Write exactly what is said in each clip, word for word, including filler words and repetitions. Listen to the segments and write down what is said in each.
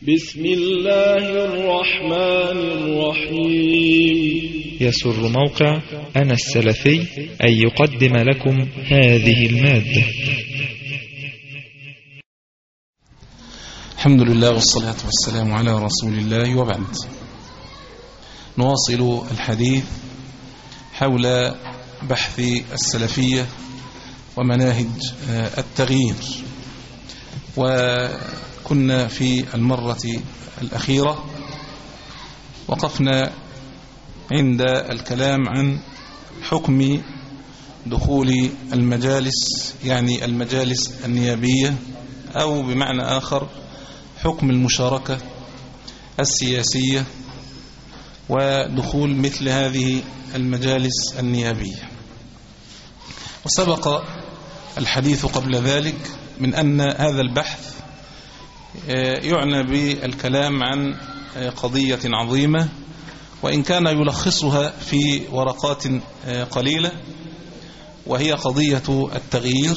بسم الله الرحمن الرحيم. يسر موقع أنا السلفي أن يقدم لكم هذه المادة. الحمد لله والصلاة والسلام على رسول الله، وبعد. نواصل الحديث حول بحث السلفية ومناهج التغيير، وكنا في المرة الأخيرة وقفنا عند الكلام عن حكم دخول المجالس، يعني المجالس النيابية، أو بمعنى آخر حكم المشاركة السياسية ودخول مثل هذه المجالس النيابية. وسبق الحديث قبل ذلك من أن هذا البحث يعنى بالكلام عن قضية عظيمة، وإن كان يلخصها في ورقات قليلة، وهي قضية التغيير،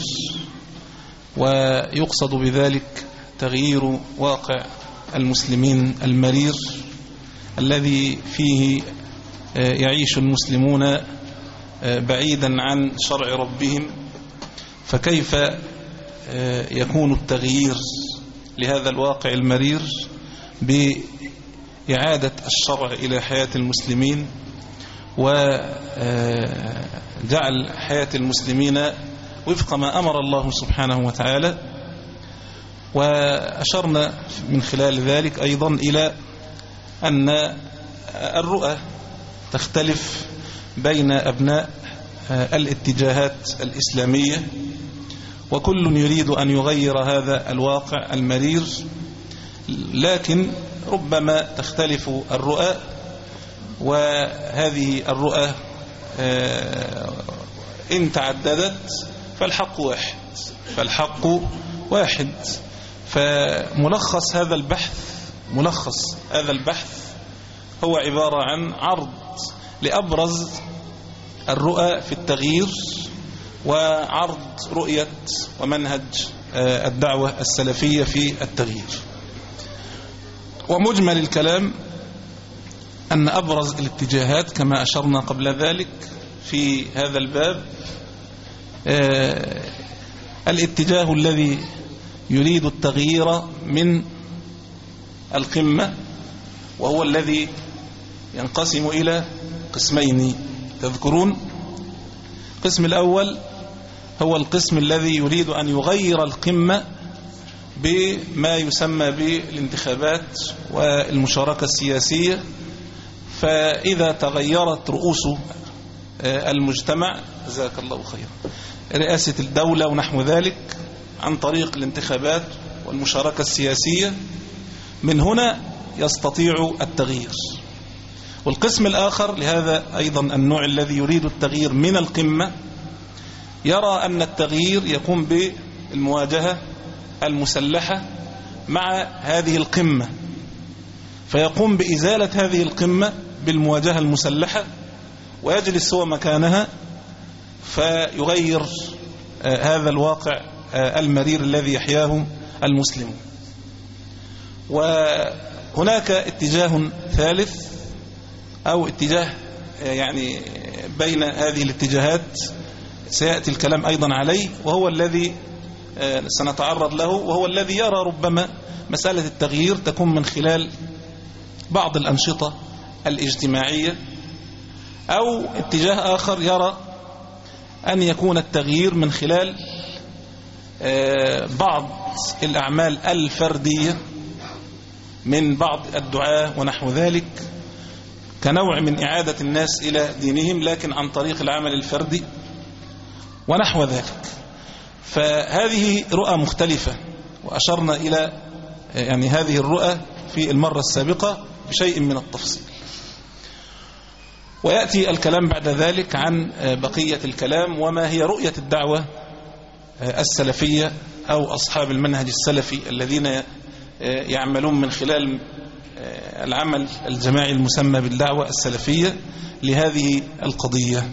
ويقصد بذلك تغيير واقع المسلمين المرير الذي فيه يعيش المسلمون بعيدا عن شرع ربهم. فكيف يكون التغيير لهذا الواقع المرير بإعادة الشرع إلى حياة المسلمين، وجعل حياة المسلمين وفق ما أمر الله سبحانه وتعالى. وأشرنا من خلال ذلك أيضا إلى أن الرؤى تختلف بين أبناء الاتجاهات الإسلامية، وكل يريد أن يغير هذا الواقع المرير، لكن ربما تختلف الرؤى، وهذه الرؤى إن تعددت فالحق واحد فالحق واحد فملخص هذا البحث ملخص هذا البحث هو عبارة عن عرض لأبرز الرؤى في التغيير، وعرض رؤية ومنهج الدعوة السلفية في التغيير. ومجمل الكلام أن أبرز الاتجاهات كما أشرنا قبل ذلك في هذا الباب الاتجاه الذي يريد التغيير من القمة، وهو الذي ينقسم إلى قسمين تذكرون. القسم الأول هو القسم الذي يريد أن يغير القمة بما يسمى بالانتخابات والمشاركة السياسية، فإذا تغيرت رؤوس المجتمع، جزاك الله خيرا، رئاسة الدولة ونحو ذلك، عن طريق الانتخابات والمشاركة السياسية، من هنا يستطيع التغيير. والقسم الآخر لهذا أيضا النوع الذي يريد التغيير من القمة يرى أن التغيير يقوم بالمواجهة المسلحة مع هذه القمة، فيقوم بإزالة هذه القمة بالمواجهة المسلحة، ويجلس هو مكانها فيغير هذا الواقع المرير الذي يحياه المسلمون. وهناك اتجاه ثالث أو اتجاه يعني بين هذه الاتجاهات سيأتي الكلام أيضا عليه، وهو الذي سنتعرض له، وهو الذي يرى ربما مسألة التغيير تكون من خلال بعض الأنشطة الاجتماعية، أو اتجاه آخر يرى أن يكون التغيير من خلال بعض الأعمال الفردية من بعض الدعاة ونحو ذلك، كنوع من إعادة الناس إلى دينهم، لكن عن طريق العمل الفردي ونحو ذلك. فهذه رؤى مختلفة، وأشرنا إلى يعني هذه الرؤى في المرة السابقة بشيء من التفصيل. ويأتي الكلام بعد ذلك عن بقية الكلام، وما هي رؤية الدعوة السلفية أو أصحاب المنهج السلفي الذين يعملون من خلال العمل الجماعي المسمى بالدعوة السلفية لهذه القضية.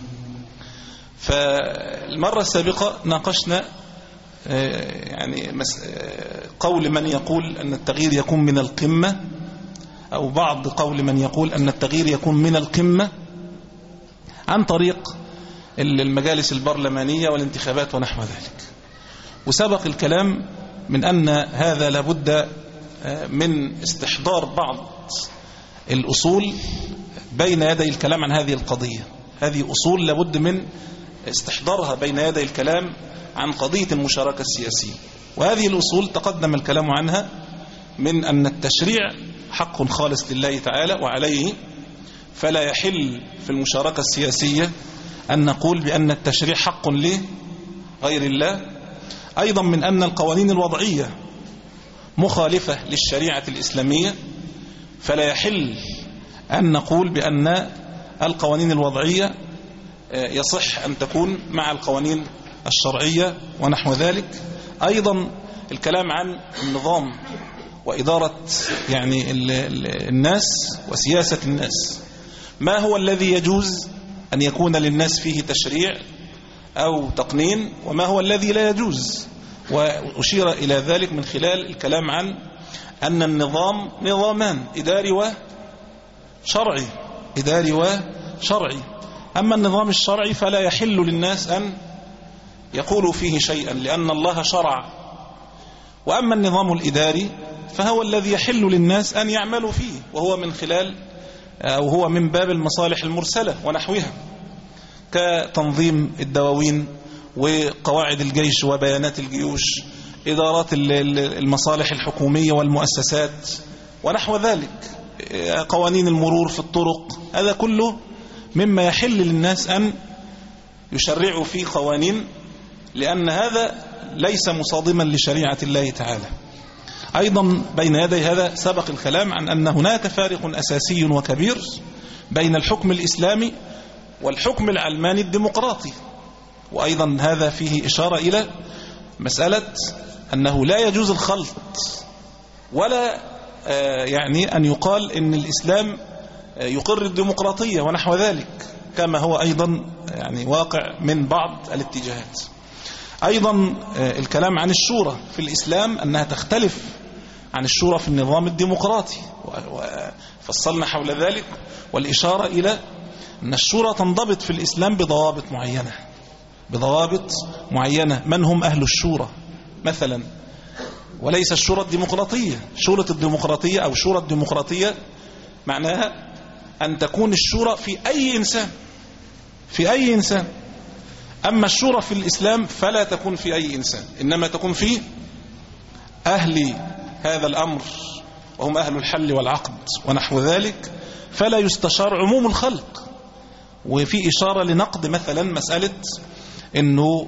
فالمرة السابقة ناقشنا يعني قول من يقول أن التغيير يكون من القمة، أو بعض قول من يقول أن التغيير يكون من القمة عن طريق المجالس البرلمانية والانتخابات ونحو ذلك. وسبق الكلام من أن هذا لابد من استحضار بعض الأصول بين يدي الكلام عن هذه القضية. هذه أصول لابد من استحضارها بين يدي الكلام عن قضية المشاركة السياسية. وهذه الأصول تقدم الكلام عنها من أن التشريع حق خالص لله تعالى وعليه، فلا يحل في المشاركة السياسية أن نقول بأن التشريع حق لغير الله. أيضا من أن القوانين الوضعية مخالفة للشريعة الإسلامية، فلا يحل أن نقول بأن القوانين الوضعية يصح أن تكون مع القوانين الشرعية ونحو ذلك. أيضا الكلام عن النظام وإدارة يعني الناس وسياسة الناس، ما هو الذي يجوز أن يكون للناس فيه تشريع أو تقنين، وما هو الذي لا يجوز. وأشير إلى ذلك من خلال الكلام عن أن النظام نظامان، إداري وشرعي، إداري وشرعي. أما النظام الشرعي فلا يحل للناس أن يقولوا فيه شيئا لأن الله شرع، وأما النظام الإداري فهو الذي يحل للناس أن يعملوا فيه، وهو من خلال أو هو من باب المصالح المرسلة ونحوها، كتنظيم الدواوين وقواعد الجيش وبيانات الجيوش، إدارات المصالح الحكومية والمؤسسات ونحو ذلك، قوانين المرور في الطرق. هذا كله مما يحل للناس أن يشرعوا فيه قوانين، لأن هذا ليس مصادما لشريعة الله تعالى. أيضا بين يدي هذا سبق الكلام عن أن هناك فارق أساسي وكبير بين الحكم الإسلامي والحكم العلماني الديمقراطي. وأيضا هذا فيه إشارة إلى مسألة أنه لا يجوز الخلط، ولا يعني أن يقال إن الإسلام يقر الديمقراطية ونحو ذلك، كما هو أيضا يعني واقع من بعض الاتجاهات. أيضا الكلام عن الشورى في الإسلام أنها تختلف عن الشورى في النظام الديمقراطي، وفصلنا حول ذلك، والإشارة إلى أن الشورى تنضبط في الإسلام بضوابط معينة، بضوابط معينة. من هم أهل الشورى مثلا، وليس الشورى الديمقراطية. شورى الديمقراطية أو شورى الديمقراطية معناها أن تكون الشورى في أي إنسان، في أي إنسان. أما الشورى في الإسلام فلا تكون في أي إنسان، إنما تكون في أهل هذا الأمر، وهم أهل الحل والعقد ونحو ذلك، فلا يستشار عموم الخلق. وفي إشارة لنقد مثلا مسألة أنه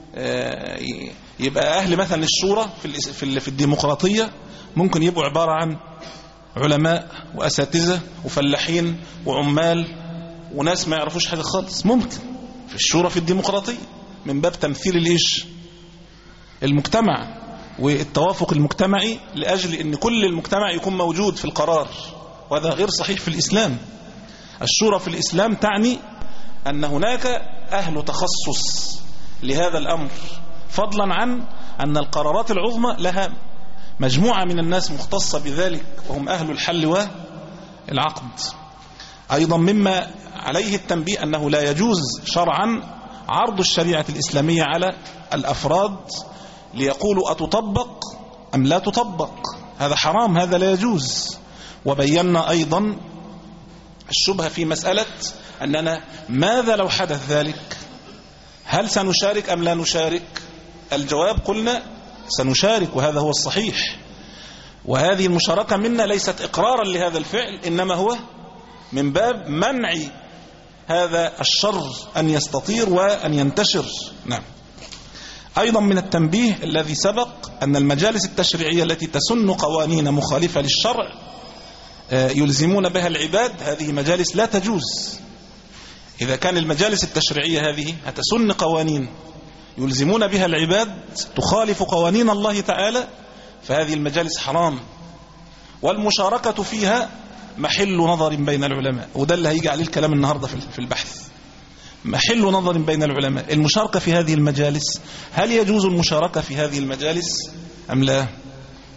يبقى أهل مثلا الشورى في الديمقراطية ممكن يبقوا عبارة عن علماء وأساتذة وفلاحين وعمال وناس ما يعرفوش حاجة خالص، ممكن في الشورى في الديمقراطية، من باب تمثيل الإيش المجتمع والتوافق المجتمعي، لأجل أن كل المجتمع يكون موجود في القرار، وهذا غير صحيح في الإسلام. الشورى في الإسلام تعني أن هناك أهل تخصص لهذا الأمر، فضلا عن أن القرارات العظمى لها مجموعة من الناس مختصة بذلك، وهم أهل الحل والعقد. أيضا مما عليه التنبيه أنه لا يجوز شرعا عرض الشريعة الإسلامية على الأفراد ليقولوا أتطبق أم لا تطبق، هذا حرام، هذا لا يجوز. وبينا أيضا الشبهة في مسألة أننا ماذا لو حدث ذلك، هل سنشارك أم لا نشارك؟ الجواب قلنا سنشارك، وهذا هو الصحيح. وهذه المشاركة منا ليست إقرارا لهذا الفعل، إنما هو من باب منع هذا الشر أن يستطير وأن ينتشر. نعم. أيضا من التنبيه الذي سبق أن المجالس التشريعية التي تسن قوانين مخالفة للشرع يلزمون بها العباد، هذه مجالس لا تجوز. إذا كان المجالس التشريعية هذه هتسن قوانين يلزمون بها العباد تخالف قوانين الله تعالى، فهذه المجالس حرام، والمشاركة فيها محل نظر بين العلماء. وده اللي هيجي عليه الكلام النهاردة في البحث، محل نظر بين العلماء. المشاركة في هذه المجالس، هل يجوز المشاركة في هذه المجالس أم لا؟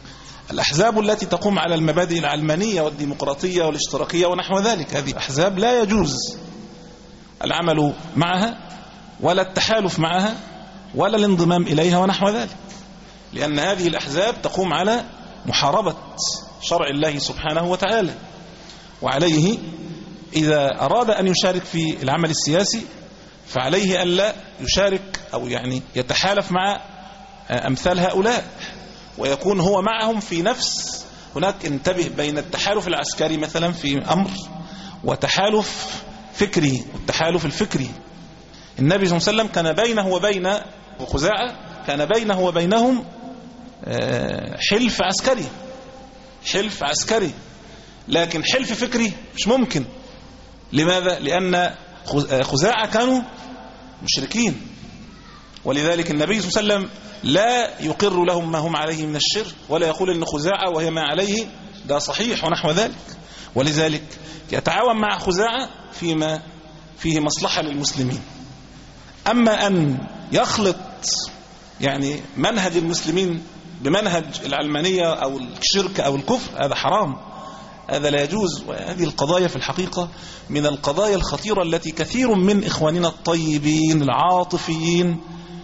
الأحزاب التي تقوم على المبادئ العلمانية والديمقراطية والاشتراكية ونحو ذلك، هذه أحزاب لا يجوز العمل معها ولا التحالف معها ولا الانضمام إليها ونحو ذلك، لأن هذه الأحزاب تقوم على محاربة شرع الله سبحانه وتعالى. وعليه إذا أراد أن يشارك في العمل السياسي فعليه ألا يشارك أو يعني يتحالف مع أمثال هؤلاء ويكون هو معهم في نفس. هناك انتبه بين التحالف العسكري مثلا في أمر وتحالف فكري، والتحالف الفكري النبي صلى الله عليه وسلم كان بينه وبين خزاعة كان بينه وبينهم حلف عسكري حلف عسكري لكن حلف فكري مش ممكن. لماذا؟ لأن خزاعة كانوا مشركين، ولذلك النبي صلى الله عليه وسلم لا يقر لهم ما هم عليه من الشرك ولا يقول إن خزاعة وهي ما عليه ده صحيح ونحو ذلك، ولذلك يتعاون مع خزاعة فيما فيه مصلحة للمسلمين. أما أن يخلط يعني منهج المسلمين بمنهج العلمانية أو الشرك أو الكفر هذا حرام، هذا لا يجوز. وهذه القضايا في الحقيقة من القضايا الخطيرة التي كثير من إخواننا الطيبين العاطفيين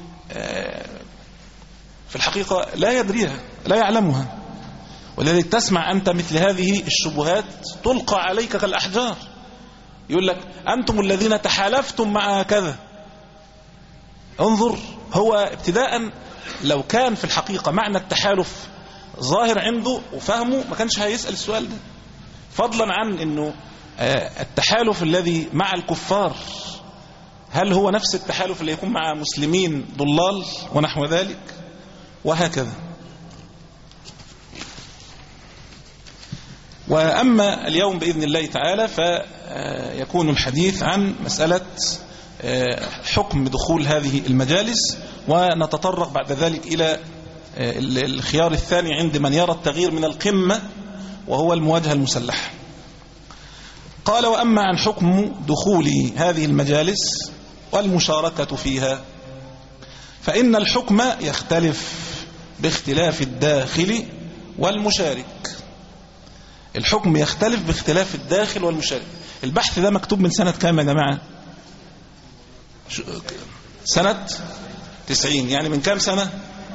في الحقيقة لا يدريها لا يعلمها، ولذلك تسمع أنت مثل هذه الشبهات تلقى عليك كالأحجار. يقول لك أنتم الذين تحالفتم مع كذا. انظر، هو ابتداء لو كان في الحقيقة معنى التحالف ظاهر عنده وفهمه ما كانش هيسأل السؤال ده، فضلا عن أنه التحالف الذي مع الكفار هل هو نفس التحالف اللي يكون مع مسلمين ضلال ونحو ذلك وهكذا. وأما اليوم بإذن الله تعالى فيكون الحديث عن مسألة حكم دخول هذه المجالس، ونتطرق بعد ذلك إلى الخيار الثاني عند من يرى التغيير من القمة وهو المواجهة المسلحة. قال: وأما عن حكم دخول هذه المجالس والمشاركة فيها فإن الحكم يختلف باختلاف الداخل والمشارك. الحكم يختلف باختلاف الداخل والمشارك. البحث ده مكتوب من سنة كام يا جماعة؟ سنة تسعين، يعني من كام سنة؟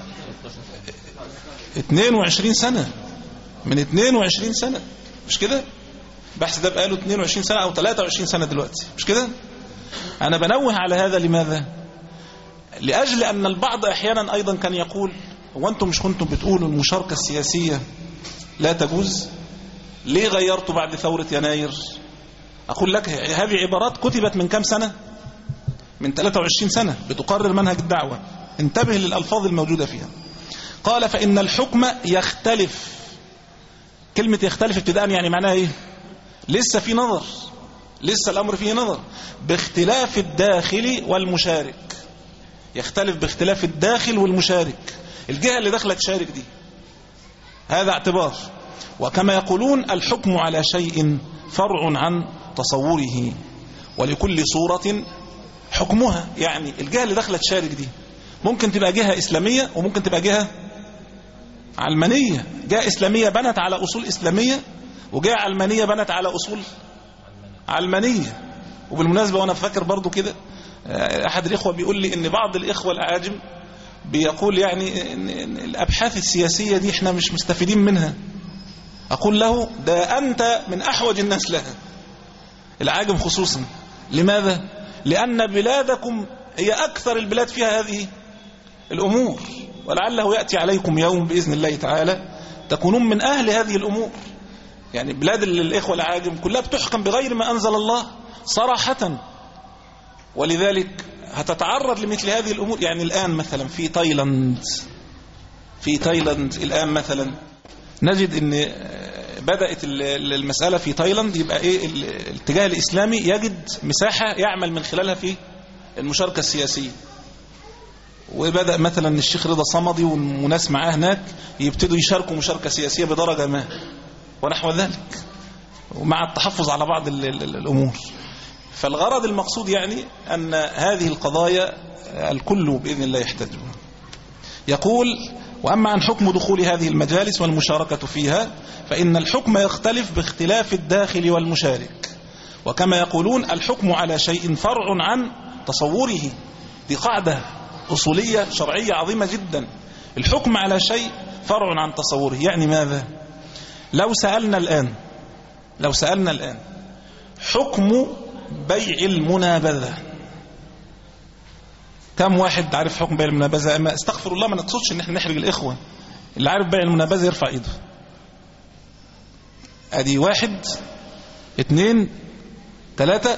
اثنين وعشرين سنة، من اثنين وعشرين سنة، مش كده؟ البحث ده بقاله اثنين وعشرين سنة أو ثلاثة وعشرين سنة دلوقتي، مش كده؟ أنا بنوه على هذا لماذا؟ لأجل أن البعض أحيانا أيضا كان يقول: هو أنتم مش كنتم بتقولوا المشاركة السياسية لا تجوز؟ ليه غيرتوا بعد ثورة يناير؟ أقول لك هذه عبارات كتبت من كام سنة؟ من ثلاثة وعشرين سنة بتقرر منهج الدعوة. انتبه للألفاظ الموجودة فيها. قال: فإن الحكم يختلف. كلمة يختلف ابتداء يعني معناها إيه؟ لسه في نظر، لسه الأمر فيه نظر، باختلاف الداخل والمشارك. يختلف باختلاف الداخل والمشارك، الجهة اللي داخلة تشارك دي، هذا اعتبار. وكما يقولون: الحكم على شيء فرع عن تصوره، ولكل صورة حكمها. يعني الجهة اللي داخلة تشارك دي ممكن تبقى جهة إسلامية وممكن تبقى جهة علمانية. جهة إسلامية بنت على أصول إسلامية، وجهة علمانية بنت على أصول علمانية. وبالمناسبة وأنا فاكر برضو كده أحد الإخوة بيقول لي إن بعض الإخوة الأعاجم بيقول يعني إن الأبحاث السياسية دي إحنا مش مستفيدين منها. أقول له: ده أنت من أحوج الناس لها، العاجم خصوصا. لماذا؟ لأن بلادكم هي أكثر البلاد فيها هذه الأمور، ولعله يأتي عليكم يوم بإذن الله تعالى تكونون من أهل هذه الأمور. يعني بلاد الإخوة العاجم كلها بتحكم بغير ما أنزل الله صراحة، ولذلك هتتعرض لمثل هذه الأمور. يعني الآن مثلا في تايلاند في تايلاند الآن مثلا نجد أن بدأت المسألة في تايلاند يبقى إيه الاتجاه الإسلامي يجد مساحة يعمل من خلالها في المشاركة السياسية. وبدأ مثلا الشيخ رضا صمدي وناس معاه هناك يبتدوا يشاركوا مشاركة سياسية بدرجة ما ونحو ذلك، ومع التحفظ على بعض الأمور. فالغرض المقصود يعني أن هذه القضايا الكل بإذن الله يحتاج. يقول: وأما عن حكم دخول هذه المجالس والمشاركة فيها فإن الحكم يختلف باختلاف الداخل والمشارك، وكما يقولون الحكم على شيء فرع عن تصوره. دي قاعدة أصولية شرعية عظيمة جدا. الحكم على شيء فرع عن تصوره، يعني ماذا؟ لو سألنا الآن لو سألنا الآن حكم بيع المنابذة، كم واحد عارف حكم بيع المنابذة؟ أما استغفر الله ما نقصدش ان احنا نحرج الإخوة، اللي عارف بيع المنابذة يرفع ايده. ادي واحد اتنين تلاتة،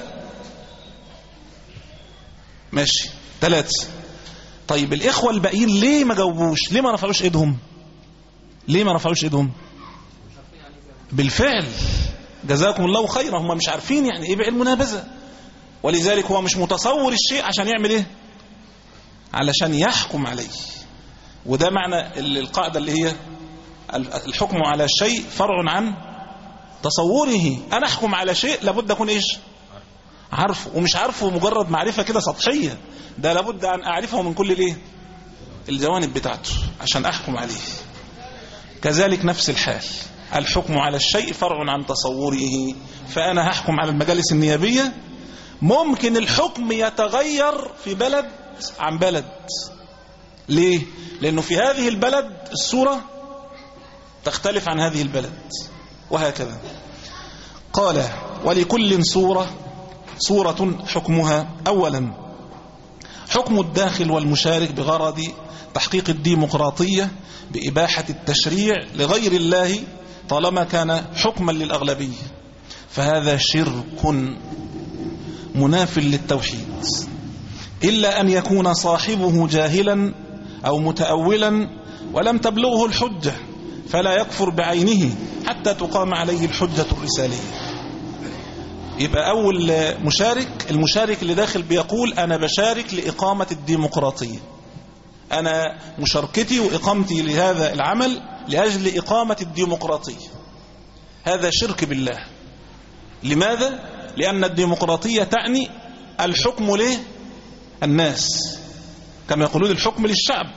ماشي تلاتة. طيب الإخوة الباقيين ليه ما جاوبوش؟ ليه ما رفعوش ايدهم؟ ليه ما رفعوش ايدهم؟ بالفعل جزاكم الله خيرا، هم مش عارفين يعني ايه بيع المنابذة، ولذلك هو مش متصور الشيء عشان يعمل ايه؟ علشان يحكم عليه. وده معنى القاعدة اللي هي الحكم على الشيء فرع عن تصوره. أنا أحكم على شيء لابد أكون إيش؟ عارفه، ومش عارفه مجرد معرفة كده سطحية، ده لابد أن أعرفه من كل الإيه؟ الجوانب بتاعته عشان أحكم عليه. كذلك نفس الحال، الحكم على الشيء فرع عن تصوره. فأنا هحكم على المجالس النيابية، ممكن الحكم يتغير في بلد عن بلد. ليه؟ لأنه في هذه البلد الصورة تختلف عن هذه البلد، وهكذا. قال ولكل صورة صورة حكمها. أولا حكم الداخل والمشارك بغرض تحقيق الديمقراطية بإباحة التشريع لغير الله طالما كان حكما للأغلبية، فهذا شرك مناف للتوحيد، إلا أن يكون صاحبه جاهلا أو متأولا ولم تبلغه الحجة، فلا يكفر بعينه حتى تقام عليه الحجة الرسالية. يبقى أول مشارك، المشارك اللي داخل بيقول أنا بشارك لإقامة الديمقراطية، أنا مشاركتي وإقامتي لهذا العمل لأجل إقامة الديمقراطية. هذا شرك بالله. لماذا؟ لأن الديمقراطية تعني الحكم له الناس، كما يقولون الحكم للشعب،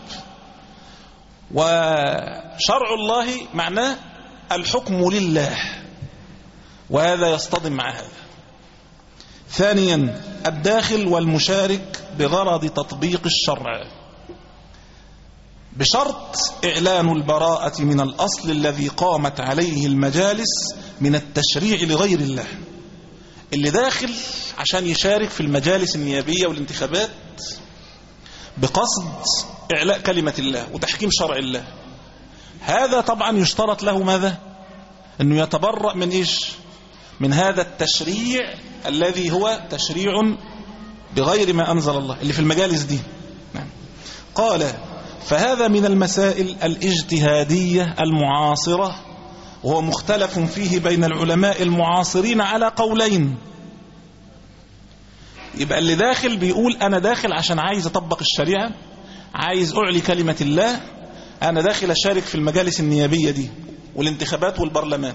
وشرع الله معناه الحكم لله، وهذا يصطدم مع هذا. ثانيا الداخل والمشارك بغرض تطبيق الشرع بشرط إعلان البراءة من الأصل الذي قامت عليه المجالس من التشريع لغير الله. اللي داخل عشان يشارك في المجالس النيابية والانتخابات بقصد إعلاء كلمة الله وتحكيم شرع الله، هذا طبعا يشترط له ماذا؟ أنه يتبرأ من إيش؟ من هذا التشريع الذي هو تشريع بغير ما أنزل الله اللي في المجالس دي. قال فهذا من المسائل الاجتهادية المعاصرة، وهو مختلف فيه بين العلماء المعاصرين على قولين. يبقى اللي داخل بيقول أنا داخل عشان عايز أطبق الشريعة، عايز أعلي كلمة الله، أنا داخل أشارك في المجالس النيابية دي والانتخابات والبرلمان.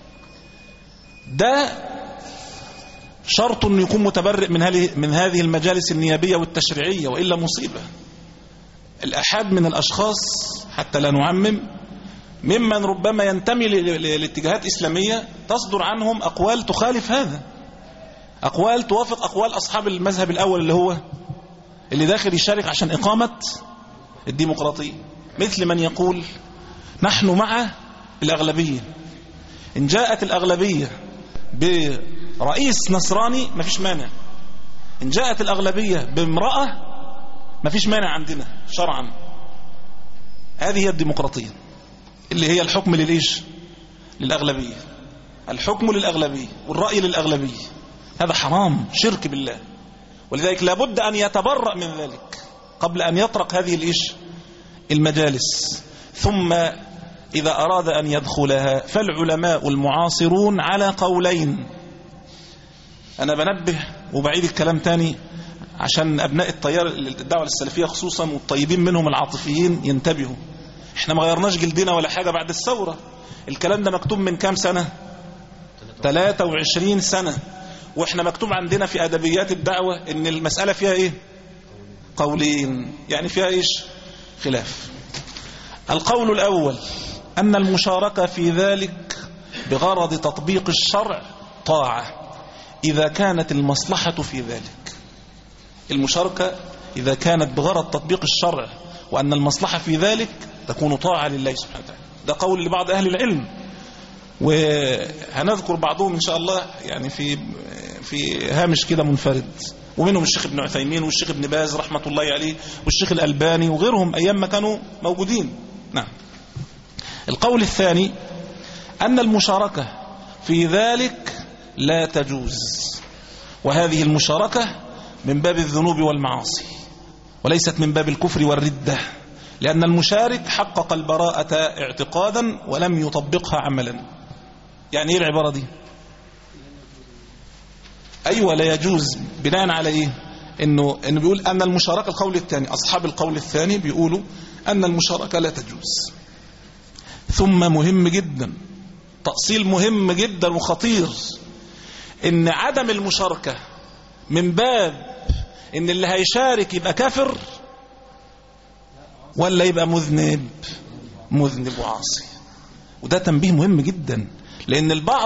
ده شرط أن يكون متبرئ من هذه من هذه المجالس النيابية والتشريعية، وإلا مصيبة. الأحد من الأشخاص حتى لا نعمم ممن ربما ينتمي لاتجاهات إسلامية تصدر عنهم أقوال تخالف هذا، أقوال توافق أقوال أصحاب المذهب الأول اللي هو اللي داخل يشارك عشان إقامة الديمقراطية، مثل من يقول نحن مع الأغلبية، إن جاءت الأغلبية برئيس نصراني ما فيش مانع، إن جاءت الأغلبية بامرأة ما فيش مانع عندنا شرعا. هذه هي الديمقراطية اللي هي الحكم للإيش؟ للأغلبية، الحكم للأغلبية والرأي للأغلبية. هذا حرام، شرك بالله، ولذلك لابد أن يتبرأ من ذلك قبل أن يطرق هذه الإيش؟ المجالس. ثم إذا أراد أن يدخلها فالعلماء المعاصرون على قولين. أنا بنبه وبعيد الكلام تاني عشان أبناء التيار الدعوة السلفية خصوصا والطيبين منهم العاطفيين ينتبهوا. احنا ما غيرناش جلدنا ولا حاجة بعد الثورة، الكلام ده مكتوب من كام سنة؟ ثلاثة وعشرين سنة، واحنا مكتوب عندنا في أدبيات الدعوة ان المسألة فيها ايه؟ قولين، يعني فيها ايش؟ خلاف. القول الأول أن المشاركة في ذلك بغرض تطبيق الشرع طاعة إذا كانت المصلحة في ذلك. المشاركة إذا كانت بغرض تطبيق الشرع وأن المصلحة في ذلك تكون طاعة لله سبحانه وتعالى. ده قول لبعض أهل العلم، وهنذكر بعضهم إن شاء الله يعني في في هامش كده منفرد، ومنهم الشيخ ابن عثيمين والشيخ ابن باز رحمة الله عليه والشيخ الألباني وغيرهم أيام ما كانوا موجودين. نعم. القول الثاني أن المشاركة في ذلك لا تجوز، وهذه المشاركة من باب الذنوب والمعاصي وليست من باب الكفر والردة، لأن المشارك حقق البراءة اعتقادا ولم يطبقها عملا. يعني ايه العبارة دي؟ أيوة لا يجوز بناء على ايه؟ انه انه بيقول ان المشاركة، القول الثاني اصحاب القول الثاني بيقولوا ان المشاركة لا تجوز. ثم مهم جدا، تأصيل مهم جدا وخطير، ان عدم المشاركة من باب ان اللي هيشارك يبقى كافر ولا يبقى مذنب مذنب وعاصي. وده تنبيه مهم جدا، لأن البعض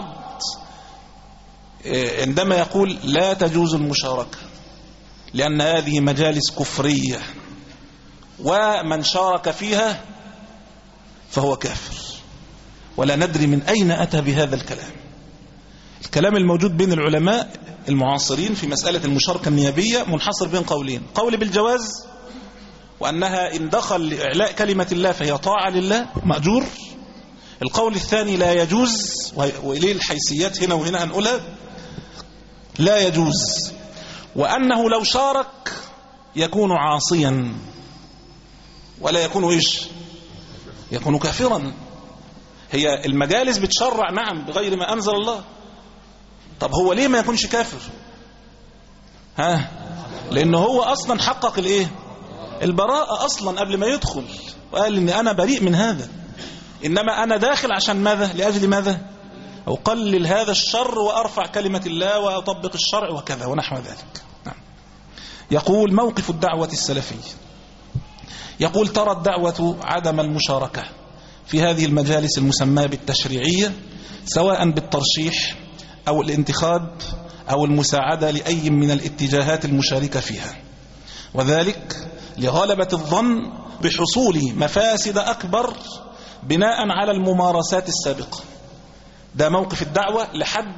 عندما يقول لا تجوز المشاركة لأن هذه مجالس كفرية ومن شارك فيها فهو كافر، ولا ندري من أين أتى بهذا الكلام. الكلام الموجود بين العلماء المعاصرين في مسألة المشاركة النيابية منحصر بين قولين: قول بالجواز وأنها إن دخل لإعلاء كلمة الله فهي طاعة لله مأجور. القول الثاني لا يجوز، وإليه الحيثيات هنا وهنا هنقولها، لا يجوز، وأنه لو شارك يكون عاصيا ولا يكون إيش؟ يكون كافرا. هي المجالس بتشرع نعم بغير ما أنزل الله، طب هو ليه ما يكونش كافر؟ ها؟ لأنه هو أصلا حقق الإيه؟ البراءة أصلا قبل ما يدخل، وقال إن أنا بريء من هذا، إنما أنا داخل عشان ماذا؟ لأجل ماذا؟ أقلل هذا الشر وأرفع كلمة الله وأطبق الشرع وكذا ونحو ذلك. نعم. يقول موقف الدعوة السلفية، يقول ترى الدعوة عدم المشاركة في هذه المجالس المسماة بالتشريعية سواء بالترشيح أو الانتخاب أو المساعدة لأي من الاتجاهات المشاركة فيها، وذلك لغلبة الظن بحصول مفاسد أكبر بناء على الممارسات السابقة. ده موقف الدعوة لحد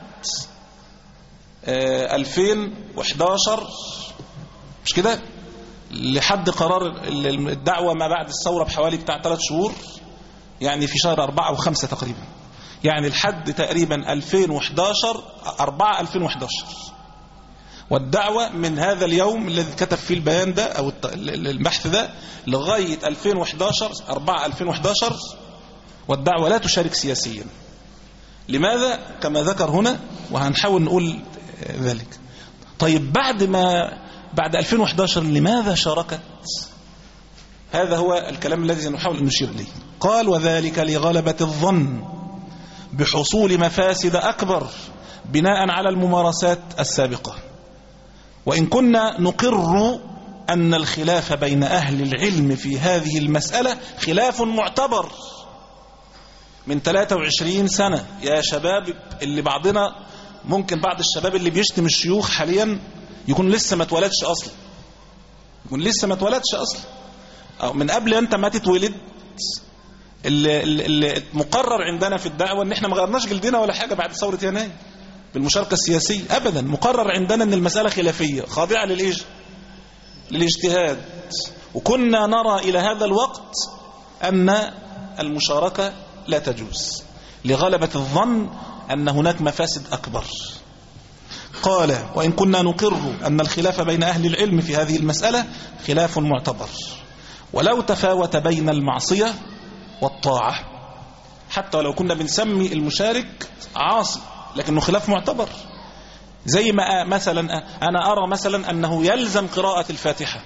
ألفين وإحدى عشر، مش كده؟ لحد قرار الدعوة ما بعد الثورة بحوالي بتاع ثلاث شهور، يعني في شهر أربعة وخمسة تقريبا، يعني لحد تقريبا ألفين وإحدى عشر أربعة ألفين وإحدى عشر. والدعوة من هذا اليوم الذي كتب فيه البيان ده أو البحث ده لغاية ألفين وإحدى عشر أربعة ألفين وإحدى عشر، والدعوة لا تشارك سياسيا. لماذا؟ كما ذكر هنا وهنحاول نقول ذلك. طيب بعد ما بعد ألفين وإحدى عشر لماذا شاركت؟ هذا هو الكلام الذي نحاول أن نشير إليه. قال وذلك لغلبة الظن بحصول مفاسد أكبر بناء على الممارسات السابقة، وإن كنا نقر أن الخلاف بين أهل العلم في هذه المسألة خلاف معتبر من ثلاثة وعشرين سنة يا شباب. اللي بعضنا ممكن بعض الشباب اللي بيشتم الشيوخ حاليا يكون لسه ما اتولدش أصلا، يكون لسه ما اتولدش أصلا، أو من قبل أنت ما تتولد. اللي, اللي مقرر عندنا في الدعوة ان احنا ما غيرناش جلدنا ولا حاجة بعد ثورة يناير بالمشاركة السياسية ابدا. مقرر عندنا ان المسألة خلافية خاضعة للايش؟ للاجتهاد. وكنا نرى الى هذا الوقت ان المشاركة لا تجوز لغلبة الظن ان هناك مفاسد اكبر. قال وان كنا نقر ان الخلاف بين اهل العلم في هذه المسألة خلاف معتبر، ولو تفاوت بين المعصية والطاعة، حتى ولو كنا بنسمي المشارك عاصي لكنه خلاف معتبر. زي ما مثلا أنا أرى مثلا أنه يلزم قراءة الفاتحة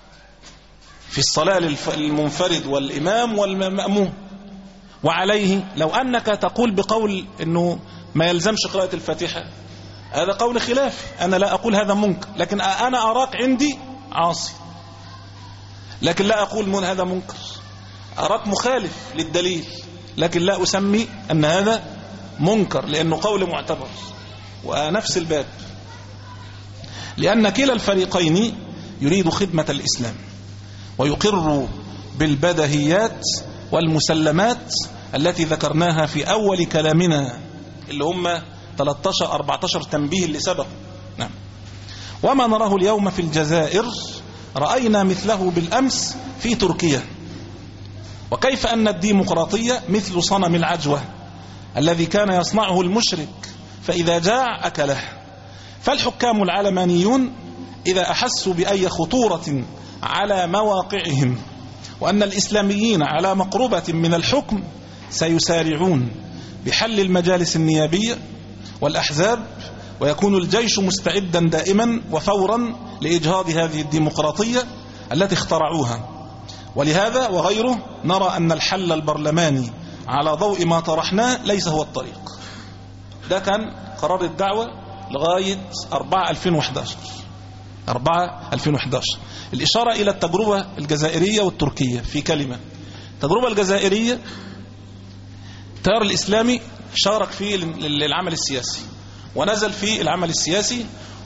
في الصلاة للمنفرد والإمام والمأموم، وعليه لو أنك تقول بقول أنه ما يلزمش قراءة الفاتحة، هذا قول خلاف. أنا لا أقول هذا منكر، لكن أنا أراك عندي عاصي، لكن لا أقول من هذا منكر. أراك مخالف للدليل، لكن لا أسمي أن هذا منكر لأنه قول معتبر. ونفس الباب، لأن كلا الفريقين يريد خدمة الإسلام ويقر بالبدهيات والمسلمات التي ذكرناها في أول كلامنا اللي هم ثلاثة عشر أربعة عشر تنبيه اللي سبق. نعم. وما نراه اليوم في الجزائر رأينا مثله بالأمس في تركيا. وكيف أن الديمقراطية مثل صنم العجوة الذي كان يصنعه المشرك فإذا جاع أكله. فالحكام العلمانيون إذا أحسوا بأي خطورة على مواقعهم وأن الإسلاميين على مقربة من الحكم سيسارعون بحل المجالس النيابية والأحزاب، ويكون الجيش مستعدا دائما وفورا لإجهاض هذه الديمقراطية التي اخترعوها. ولهذا وغيره نرى أن الحل البرلماني على ضوء ما طرحناه ليس هو الطريق. ده كان قرار الدعوة لغاية أربعة ألفين وإحدى عشر. أربعة ألفين وإحدى عشر الإشارة إلى التجربة الجزائرية والتركية في كلمة. التجربة الجزائرية التيار الإسلامي شارك في العمل السياسي ونزل في العمل السياسي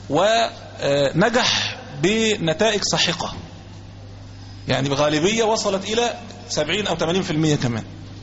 ونجح بنتائج ساحقة، يعني بغالبية وصلت إلى سبعين أو ثمانين بالمئة كمان.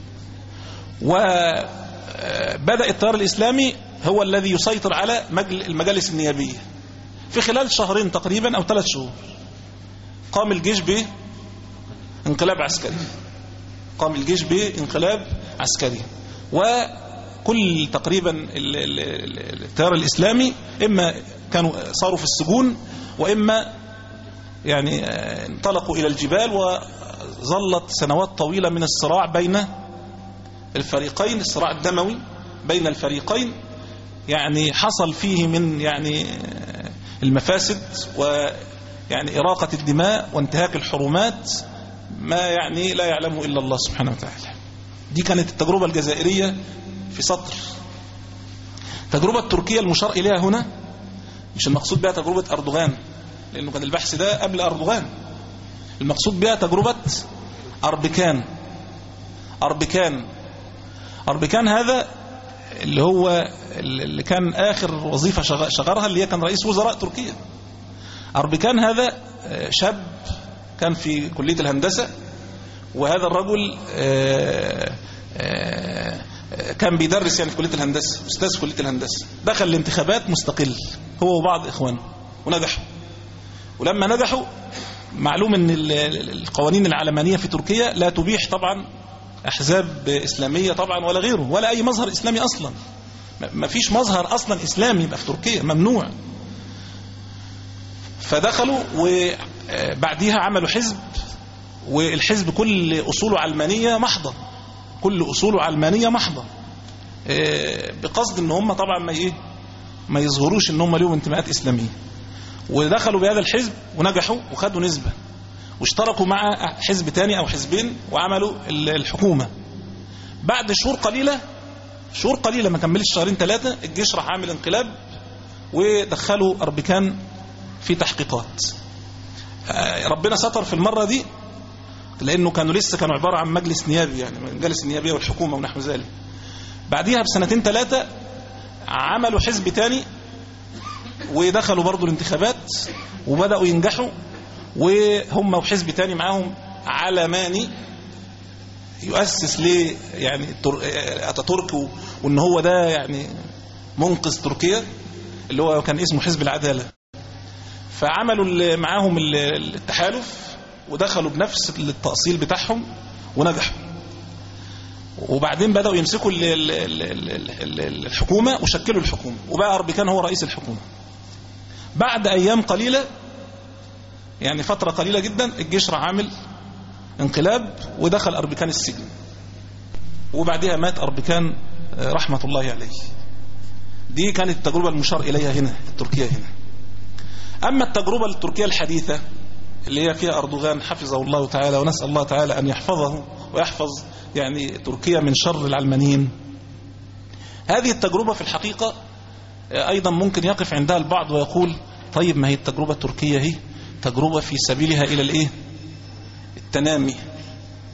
وبدأ التيار الإسلامي هو الذي يسيطر على المجالس النيابية. في خلال شهرين تقريبا أو ثلاث شهور قام الجيش بانقلاب عسكري قام الجيش بانقلاب عسكري وكل تقريبا التيار الإسلامي إما كانوا صاروا في السجون وإما يعني انطلقوا إلى الجبال، وظلت سنوات طويلة من الصراع بين الفريقين، الصراع الدموي بين الفريقين، يعني حصل فيه من يعني المفاسد ويعني إراقة الدماء وانتهاك الحرمات ما يعني لا يعلمه إلا الله سبحانه وتعالى. دي كانت التجربة الجزائرية في سطر. التجربة التركية المشار إليها هنا مش المقصود بها تجربة أردوغان، لأنه كان البحث ده قبل أردوغان. المقصود بها تجربة أربكان. أربكان أربكان هذا اللي هو اللي كان آخر وظيفة شغرها اللي هي كان رئيس وزراء تركيا. أربكان هذا شاب كان في كلية الهندسة، وهذا الرجل كان بيدرس يعني في كلية الهندسة، أستاذ في كلية الهندسة. دخل الانتخابات مستقل هو وبعض إخوانه ونجحوا. ولما نجحوا معلوم أن القوانين العلمانية في تركيا لا تبيح طبعا أحزاب إسلامية طبعا ولا غيره ولا أي مظهر إسلامي أصلا. ما فيش مظهر أصلا إسلامي يبقى في تركيا، ممنوع. فدخلوا وبعديها عملوا حزب، والحزب كل أصوله علمانية محضة، كل أصوله علمانية محضة، بقصد ان هم طبعا ما ايه ما يظهروش ان هم لهم انتماءات إسلامية. ودخلوا بهذا الحزب ونجحوا وخدوا نسبة، واشتركوا مع حزب تاني أو حزبين وعملوا الحكومة. بعد شهور قليلة شهور قليلة ما كملش شهرين ثلاثة الجيش راح عامل انقلاب ودخلوا أربكان في تحقيقات. ربنا ستر في المرة دي لأنه كانوا لسه كانوا عبارة عن مجلس نيابي، يعني مجلس النيابية والحكومة ونحو ذلك. بعديها بسنتين ثلاثة عملوا حزب تاني ودخلوا برضو الانتخابات وبدأوا ينجحوا، وهم وحزب تاني معاهم علماني يؤسس ليه يعني اتاتورك، وان هو ده يعني منقذ تركيا اللي هو كان اسمه حزب العدالة. فعملوا معاهم التحالف ودخلوا بنفس التأصيل بتاعهم ونجحوا. وبعدين بدأوا يمسكوا الحكومة وشكلوا الحكومة، وبقى أربكان هو رئيس الحكومة. بعد أيام قليلة يعني فترة قليلة جدا الجيش راح عامل انقلاب ودخل أربكان السجن، وبعدها مات أربكان رحمة الله عليه. دي كانت التجربة المشار إليها هنا في تركيا هنا. أما التجربة التركية الحديثة اللي هي فيها أردوغان حفظه الله تعالى، ونسأل الله تعالى أن يحفظه ويحفظ يعني تركيا من شر العلمانيين، هذه التجربة في الحقيقة أيضا ممكن يقف عندها البعض ويقول طيب ما هي التجربة التركية هي تجربة في سبيلها إلى الإيه؟ التنامي،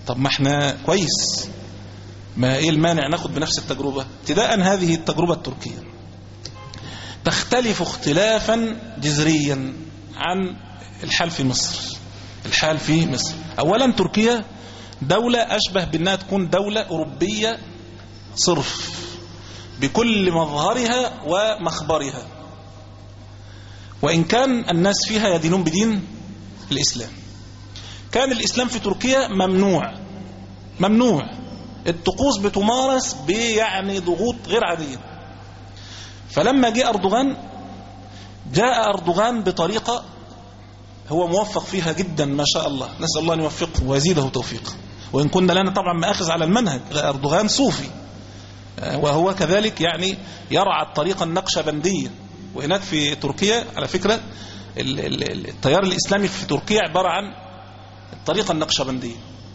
طب ما احنا كويس، ما ايه المانع ناخد بنفس التجربة؟ ابتداء هذه التجربة التركية تختلف اختلافا جذريا عن الحال في مصر. الحال في مصر اولا، تركيا دولة اشبه بانها تكون دولة اوروبية صرف بكل مظهرها ومخبرها، وان كان الناس فيها يدينون بدين الاسلام. كان الاسلام في تركيا ممنوع ممنوع الطقوس بتمارس بيعني ضغوط غير عادية. فلما جاء أردوغان جاء أردوغان بطريقة هو موفق فيها جدا ما شاء الله، نسأل الله أن يوفقه ويزيده توفيقا، وإن كنا لنا طبعا مآخذ على المنهج. أردوغان صوفي وهو كذلك يعني يرعى الطريقة النقشبندية. وهناك في تركيا على فكرة التيار الإسلامي في تركيا عبارة عن الطريقة النقشبندية،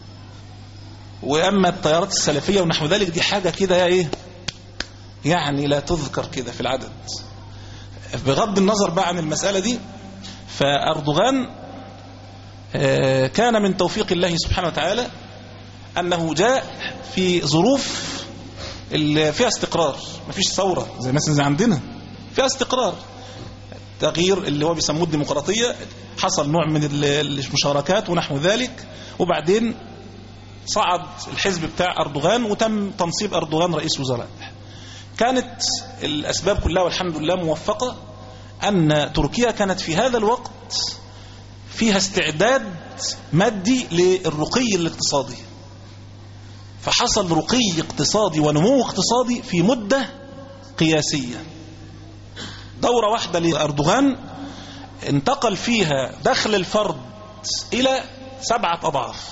وأما التيارات السلفية ونحو ذلك دي حاجة كده يا إيه يعني لا تذكر كده في العدد. بغض النظر بقى عن المسألة دي، فأردوغان كان من توفيق الله سبحانه وتعالى أنه جاء في ظروف فيها استقرار، مفيش ثورة زي مثلا زي عندنا، فيها استقرار، تغيير اللي هو بيسموه الديمقراطية، حصل نوع من المشاركات ونحو ذلك، وبعدين صعد الحزب بتاع أردوغان وتم تنصيب أردوغان رئيس وزراء. كانت الأسباب كلها والحمد لله موفقة، أن تركيا كانت في هذا الوقت فيها استعداد مادي للرقي الاقتصادي، فحصل رقي اقتصادي ونمو اقتصادي في مدة قياسية. دورة واحدة لأردوغان انتقل فيها دخل الفرد إلى سبعة أضعاف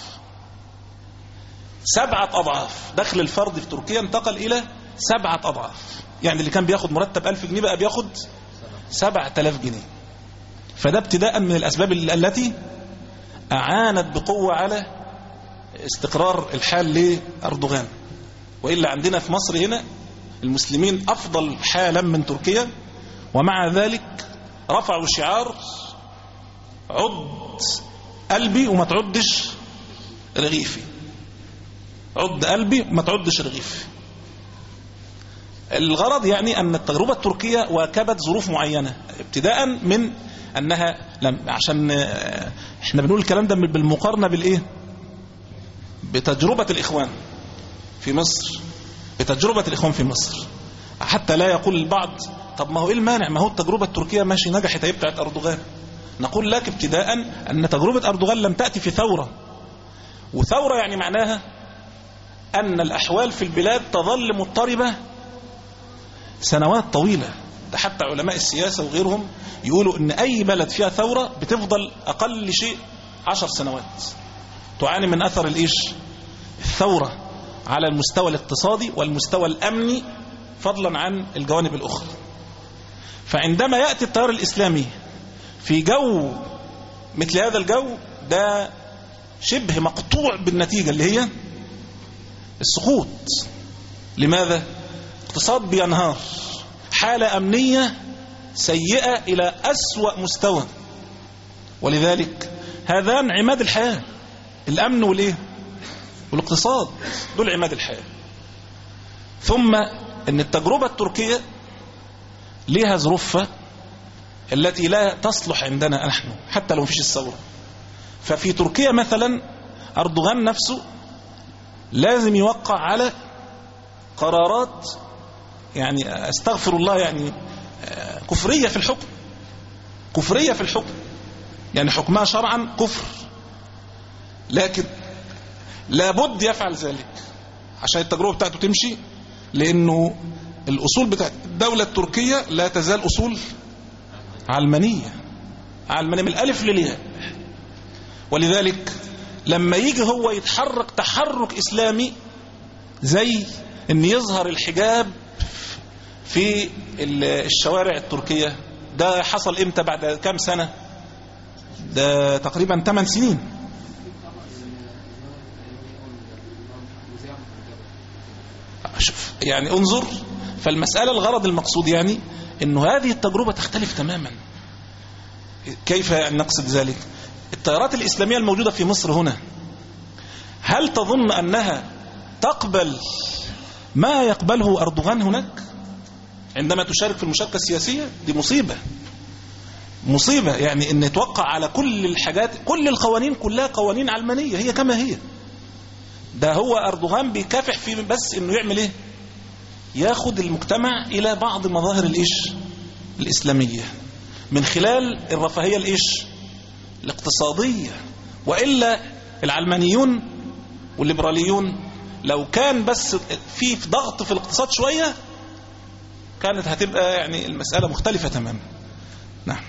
سبعة أضعاف دخل الفرد في تركيا انتقل إلى سبعة أضعاف. يعني اللي كان بياخد مرتب ألف جنيه بقى بياخد سبعة آلاف جنيه. فده ابتداء من الأسباب التي أعانت بقوة على استقرار الحال لأردوغان. وإلا عندنا في مصر هنا المسلمين أفضل حالا من تركيا، ومع ذلك رفعوا شعار عد قلبي وما تعدش رغيفي، عد قلبي وما تعدش رغيفي. الغرض يعني أن التجربة التركية واكبت ظروف معينة، ابتداء من أنها لم عشان احنا بنقول الكلام ده بالمقارنة بالإيه؟ بتجربة الإخوان في مصر بتجربة الإخوان في مصر حتى لا يقول البعض طب ما هو إيه المانع، ما هو التجربة التركية ماشي نجحت هي بتاعت أردوغان. نقول لك ابتداء أن تجربة أردوغان لم تأتي في ثورة، وثورة يعني معناها أن الأحوال في البلاد تظل مضطربة سنوات طويلة. ده حتى علماء السياسة وغيرهم يقولوا أن أي بلد فيها ثورة بتفضل أقل شيء عشر سنوات تعاني من أثر الإيش؟ الثورة على المستوى الاقتصادي والمستوى الأمني فضلا عن الجوانب الأخرى. فعندما يأتي التيار الإسلامي في جو مثل هذا الجو، ده شبه مقطوع بالنتيجة اللي هي السقوط. لماذا؟ اقتصاد بينهار، حالة أمنية سيئة إلى أسوأ مستوى، ولذلك هذان عماد الحياة، الأمن والإيه؟ والاقتصاد، دول عماد الحياة. ثم أن التجربة التركية لها ظروفها التي لا تصلح عندنا نحن حتى لو مفيش الثورة. ففي تركيا مثلا أردوغان نفسه لازم يوقع على قرارات يعني استغفر الله يعني كفرية في الحكم، كفرية في الحكم، يعني حكمها شرعا كفر، لكن لابد يفعل ذلك عشان التجربة بتاعته تمشي، لأنه الأصول بتاعت الدولة التركية لا تزال أصول علمانية، علمانية من الألف للياء. ولذلك لما يجي هو يتحرك تحرك إسلامي زي أن يظهر الحجاب في الشوارع التركية، ده حصل إمتى؟ بعد كام سنة؟ ده تقريبا ثمان سنين. شوف يعني انظر. فالمسألة الغرض المقصود يعني أنه هذه التجربة تختلف تماما. كيف نقصد ذلك؟ التيارات الإسلامية الموجودة في مصر هنا هل تظن أنها تقبل ما يقبله أردوغان هناك عندما تشارك في المشاركة السياسية؟ دي مصيبة مصيبة، يعني ان يتوقع على كل الحاجات، كل القوانين كلها قوانين علمانية هي كما هي. ده هو أردوغان بيكافح في بس انه يعمل ايه؟ ياخد المجتمع الى بعض مظاهر الايش الإسلامية من خلال الرفاهية الايش الاقتصادية. وإلا العلمانيون والليبراليون لو كان بس في ضغط في الاقتصاد شوية كانت هتبقى يعني المسألة مختلفة تماما. نعم.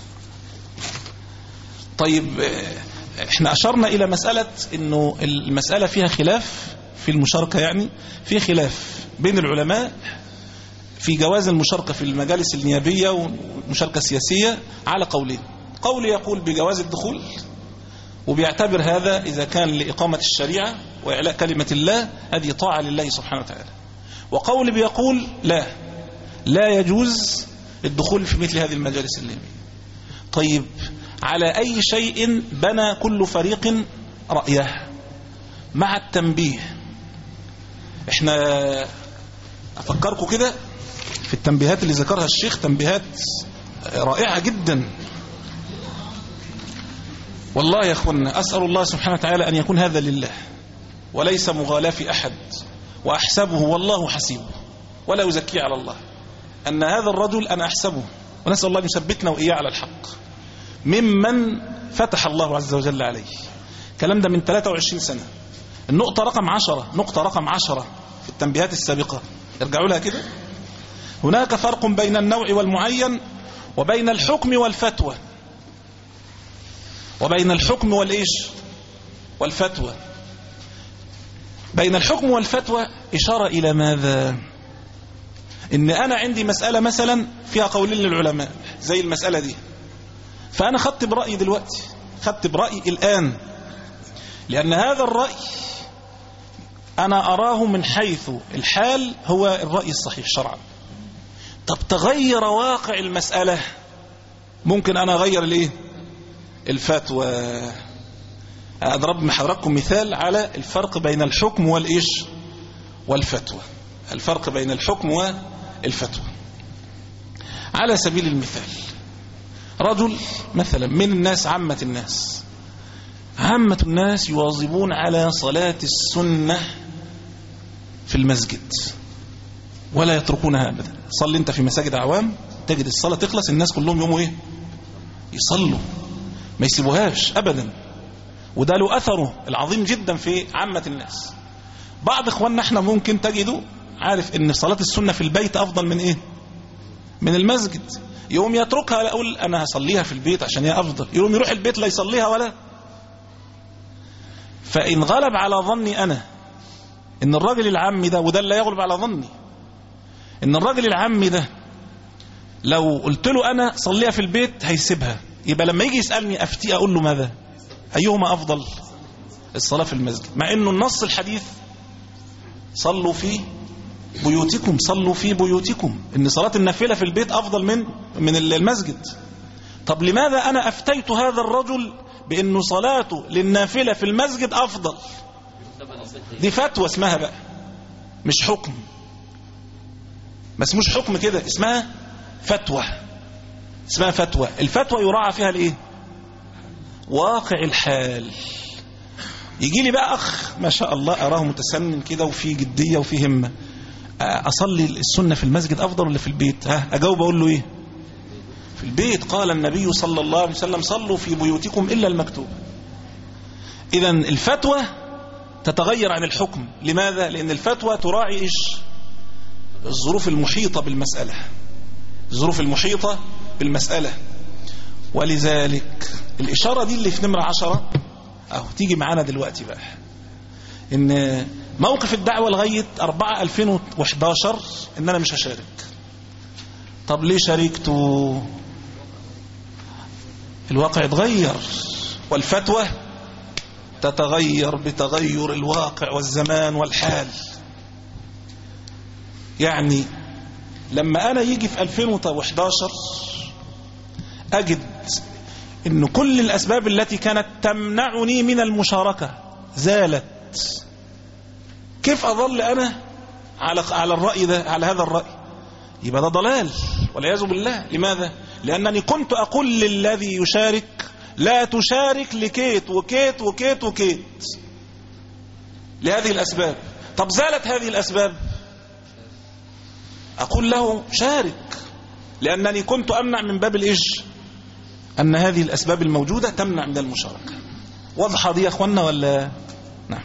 طيب احنا أشرنا إلى مسألة انه المسألة فيها خلاف في المشاركة، يعني في خلاف بين العلماء في جواز المشاركة في المجالس النيابية والمشاركة السياسية على قولين. قول يقول بجواز الدخول وبيعتبر هذا إذا كان لإقامة الشريعة وإعلاء كلمة الله هذه طاعة لله سبحانه وتعالى. وقول بيقول لا لا يجوز الدخول في مثل هذه المجالس النيابية. طيب على أي شيء بنى كل فريق رأيه مع التنبيه؟ احنا أفكركم كده في التنبيهات اللي ذكرها الشيخ، تنبيهات رائعة جدا والله يا أخوانا. أسأل الله سبحانه وتعالى أن يكون هذا لله وليس مغالاة في أحد، وأحسبه والله حسيبه ولا يزكي على الله أن هذا الرجل أنا أحسبه، ونسأل الله أن يثبتنا وإياه على الحق، ممن فتح الله عز وجل عليه. الكلام ده من ثلاثة وعشرين سنة. النقطة رقم عشرة نقطة رقم عشرة في التنبيهات السابقة ارجعوا لها كده. هناك فرق بين النوع والمعين وبين الحكم والفتوى، وبين الحكم والإيش والفتوى. بين الحكم والفتوى إشارة إلى ماذا؟ إن أنا عندي مسألة مثلا فيها قولين للعلماء زي المسألة دي، فأنا خدت برأيي دلوقتي، خدت برأيي الآن، لأن هذا الرأي أنا أراه من حيث الحال هو الرأي الصحيح شرعا. طب تغير واقع المسألة، ممكن أنا أغير الإيه؟ الفتوى. أضرب من حضراتكم مثال على الفرق بين الحكم والإيش والفتوى. الفرق بين الحكم والفتوى على سبيل المثال، رجل مثلا من الناس، عامة الناس عامة الناس يواظبون على صلاة السنة في المسجد ولا يتركونها أبدا. صلي أنت في مساجد عوام تجد الصلاة تخلص الناس كلهم يوموا إيه؟ يصلوا، ما يسيبوهاش أبدا. وده له أثره العظيم جدا في عامة الناس. بعض إخواننا احنا ممكن تجدوا عارف ان صلاة السنة في البيت أفضل من إيه؟ من المسجد، يوم يتركها يقول أنا هصليها في البيت عشان هي أفضل، يوم يروح البيت لا يصليها ولا. فإن غلب على ظني أنا إن الراجل العامي ده، وده اللي يغلب على ظني، إن الراجل العامي ده لو قلت له أنا صليها في البيت هيسيبها، يبقى لما يجي يسألني أفتي أقول له ماذا؟ أيهما أفضل؟ الصلاة في المسجد، مع إنه النص الحديث صلوا في بيوتكم، صلوا في بيوتكم، إن صلاة النافلة في البيت أفضل من من المسجد. طب لماذا أنا أفتيت هذا الرجل بأنه صلاته للنافلة في المسجد أفضل؟ دي فتوى اسمها بقى، مش حكم. ما اسموش حكم كده، اسمها فتوى، اسمها فتوى. الفتوى يراعى فيها الايه؟ واقع الحال. يجي لي بقى أخ ما شاء الله أراه متسنن كده وفي جدية وفي همة، أصلي السنة في المسجد أفضل ولا في البيت؟ ها أجاوب أقول له إيه؟ في البيت. قال النبي صلى الله عليه وسلم صلوا في بيوتكم إلا المكتوب. إذن الفتوى تتغير عن الحكم. لماذا؟ لأن الفتوى تراعي إيش؟ الظروف المحيطة بالمسألة، الظروف المحيطة بالمسألة. ولذلك الإشارة دي اللي في نمرة عشرة أهو تيجي معانا دلوقتي بقى، إن موقف الدعوة لغاية أربعة ألفين وإحداشر إن أنا مش هشارك. طب ليه شاركتوا؟ الواقع اتغير، والفتوى تتغير بتغير الواقع والزمان والحال. يعني لما أنا يجي في ألفين وإحداشر أجد إن كل الأسباب التي كانت تمنعني من المشاركة زالت كيف أظل أنا على على الرأي ده، على هذا الرأي؟ يبقى ده ضلال والعياذ بالله. لماذا؟ لأنني كنت أقول للذي يشارك لا تشارك لكيت وكيت وكيت وكيت لهذه الأسباب. طب زالت هذه الأسباب، أقول له شارك، لأنني كنت أمنع من باب الإيش؟ أن هذه الأسباب الموجودة تمنع من المشاركة. واضحة دي يا أخوانا ولا؟ نعم.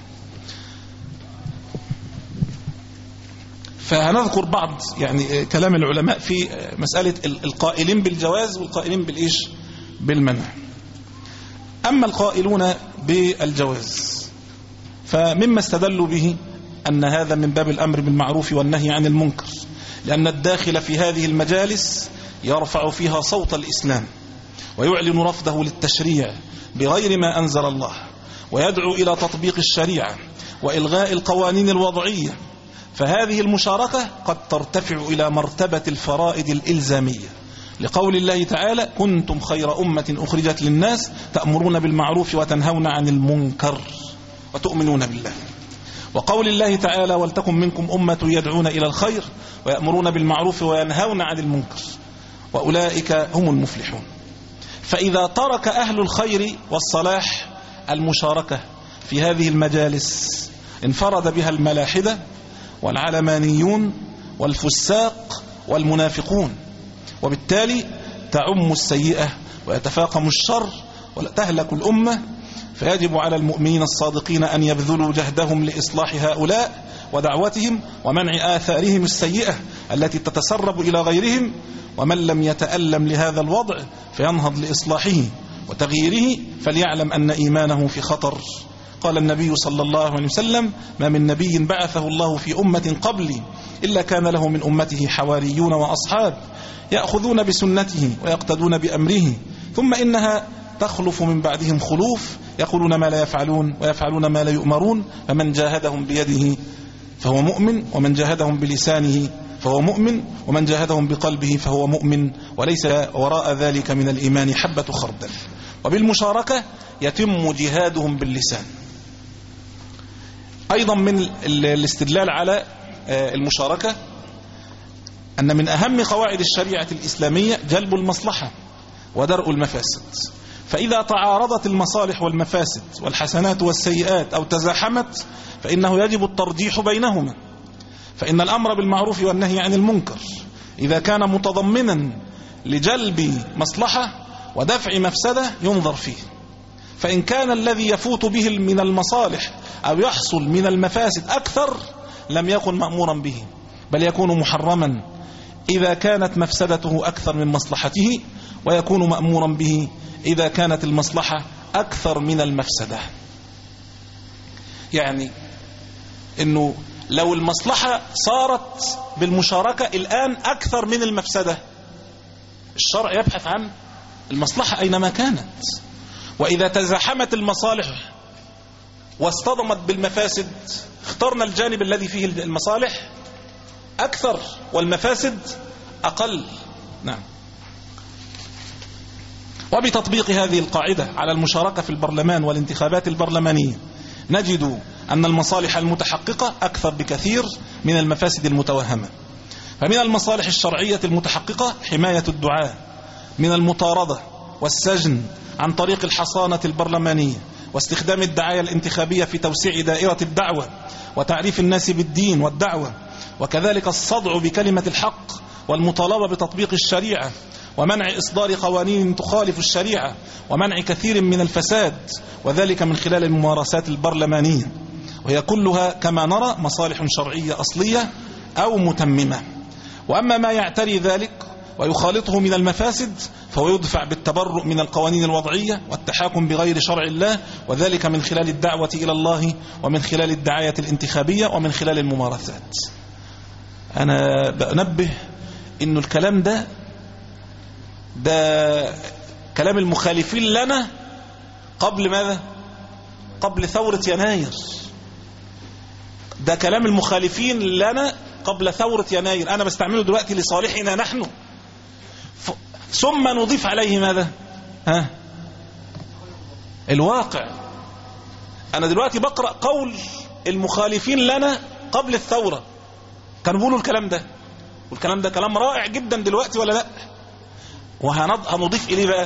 فهنذكر بعض يعني كلام العلماء في مسألة القائلين بالجواز والقائلين بالإيش؟ بالمنع. أما القائلون بالجواز فمما استدلوا به أن هذا من باب الأمر بالمعروف والنهي عن المنكر، لأن الداخل في هذه المجالس يرفع فيها صوت الإسلام ويعلن رفضه للتشريع بغير ما أنزل الله، ويدعو إلى تطبيق الشريعة وإلغاء القوانين الوضعية، فهذه المشاركة قد ترتفع إلى مرتبة الفرائض الإلزامية، لقول الله تعالى: كنتم خير أمة أخرجت للناس تأمرون بالمعروف وتنهون عن المنكر وتؤمنون بالله. وقول الله تعالى: ولتكن منكم أمة يدعون إلى الخير ويأمرون بالمعروف وينهون عن المنكر وأولئك هم المفلحون. فإذا ترك أهل الخير والصلاح المشاركة في هذه المجالس انفرد بها الملاحدة والعلمانيون والفساق والمنافقون، وبالتالي تعم السيئة ويتفاقم الشر وتهلك الأمة. فيجب على المؤمنين الصادقين أن يبذلوا جهدهم لإصلاح هؤلاء ودعوتهم ومنع آثارهم السيئة التي تتسرب إلى غيرهم، ومن لم يتألم لهذا الوضع فينهض لإصلاحه وتغييره فليعلم أن إيمانه في خطر. قال النبي صلى الله عليه وسلم: ما من نبي بعثه الله في أمة قبلي إلا كان له من أمته حواريون وأصحاب يأخذون بسنته ويقتدون بأمره، ثم إنها تخلف من بعدهم خلوف يقولون ما لا يفعلون ويفعلون ما لا يؤمرون، فمن جاهدهم بيده فهو مؤمن، ومن جاهدهم بلسانه فهو مؤمن، ومن جاهدهم بقلبه فهو مؤمن، وليس وراء ذلك من الإيمان حبة خردل. وبالمشاركة يتم جهادهم باللسان. أيضا من الاستدلال على المشاركة أن من أهم قواعد الشريعة الإسلامية جلب المصلحة ودرء المفاسد، فإذا تعارضت المصالح والمفاسد والحسنات والسيئات أو تزاحمت فإنه يجب الترجيح بينهما. فإن الأمر بالمعروف والنهي عن المنكر إذا كان متضمنا لجلب مصلحة ودفع مفسدة ينظر فيه، فإن كان الذي يفوت به من المصالح أو يحصل من المفاسد أكثر لم يكن مأمورا به، بل يكون محرما إذا كانت مفسدته أكثر من مصلحته، ويكون مأمورا به إذا كانت المصلحة أكثر من المفسدة. يعني إنه لو المصلحة صارت بالمشاركة الآن أكثر من المفسدة، الشرع يبحث عن المصلحة أينما كانت، وإذا تزاحمت المصالح واصطدمت بالمفاسد اخترنا الجانب الذي فيه المصالح أكثر والمفاسد أقل. نعم. وبتطبيق هذه القاعدة على المشاركة في البرلمان والانتخابات البرلمانية نجد أن المصالح المتحققة أكثر بكثير من المفاسد المتوهمة. فمن المصالح الشرعية المتحققة حماية الدعاة من المطاردة والسجن عن طريق الحصانة البرلمانية، واستخدام الدعاية الانتخابية في توسيع دائرة الدعوة وتعريف الناس بالدين والدعوة، وكذلك الصدع بكلمة الحق والمطالبة بتطبيق الشريعة ومنع إصدار قوانين تخالف الشريعة ومنع كثير من الفساد، وذلك من خلال الممارسات البرلمانية، وهي كلها كما نرى مصالح شرعية أصلية أو متممة. وأما ما يعتري ذلك ويخالطه من المفاسد فهو يدفع بالتبرؤ من القوانين الوضعية والتحاكم بغير شرع الله، وذلك من خلال الدعوة إلى الله ومن خلال الدعاية الانتخابية ومن خلال الممارسات. أنا بنبه إنه الكلام ده ده كلام المخالفين لنا قبل ماذا؟ قبل ثورة يناير. ده كلام المخالفين لنا قبل ثورة يناير، أنا بستعمله دلوقتي لصالحنا نحن، ثم نضيف عليه ماذا؟ ها؟ الواقع. أنا دلوقتي بقرأ قول المخالفين لنا قبل الثورة، كانوا بيقولوا الكلام ده، والكلام ده كلام رائع جدا دلوقتي ولا لا؟ وهنضيف إليه بقى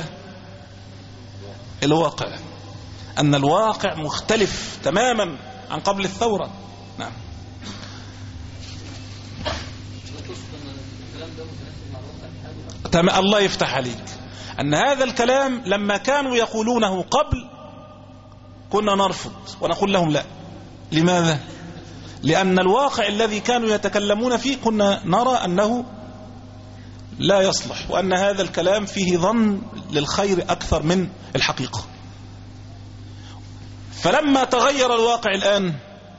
الواقع، أن الواقع مختلف تماما عن قبل الثورة. نعم. الله يفتح عليك، أن هذا الكلام لما كانوا يقولونه قبل كنا نرفض ونقول لهم لا. لماذا؟ لأن الواقع الذي كانوا يتكلمون فيه كنا نرى أنه لا يصلح، وأن هذا الكلام فيه ظن للخير أكثر من الحقيقة. فلما تغير الواقع الآن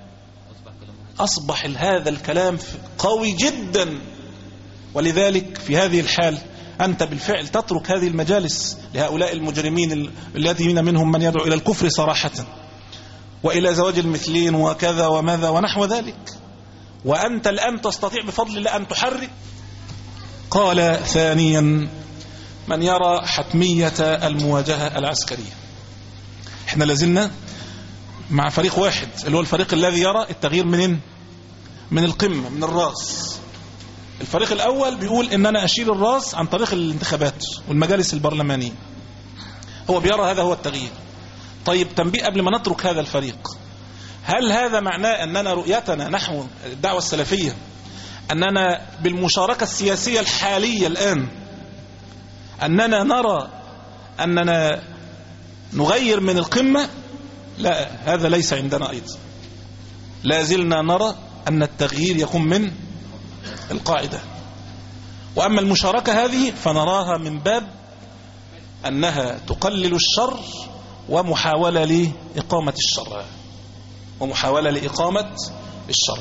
أصبح هذا الكلام قوي جدا، ولذلك في هذه الحال أنت بالفعل تترك هذه المجالس لهؤلاء المجرمين الذين منهم من يدعو إلى الكفر صراحة وإلى زواج المثلين وكذا وماذا ونحو ذلك، وأنت الآن تستطيع بفضل الله أن تحرك. قال ثانيا من يرى حتمية المواجهة العسكرية. احنا لازلنا مع فريق واحد اللي هو الفريق الذي يرى التغيير منين؟ من القمة، من الراس. الفريق الأول بيقول إن أنا أشيل الراس عن طريق الانتخابات والمجالس البرلمانية، هو بيرى هذا هو التغيير. طيب تنبيه قبل ما نترك هذا الفريق، هل هذا معناه أننا رؤيتنا نحو الدعوة السلفية أننا بالمشاركة السياسية الحالية الآن أننا نرى أننا نغير من القمة؟ لا، هذا ليس عندنا أيضا. لا زلنا نرى أن التغيير يكون من القاعدة. وأما المشاركة هذه فنراها من باب أنها تقلل الشر ومحاولة لإقامة الشر ومحاولة لإقامة الشر.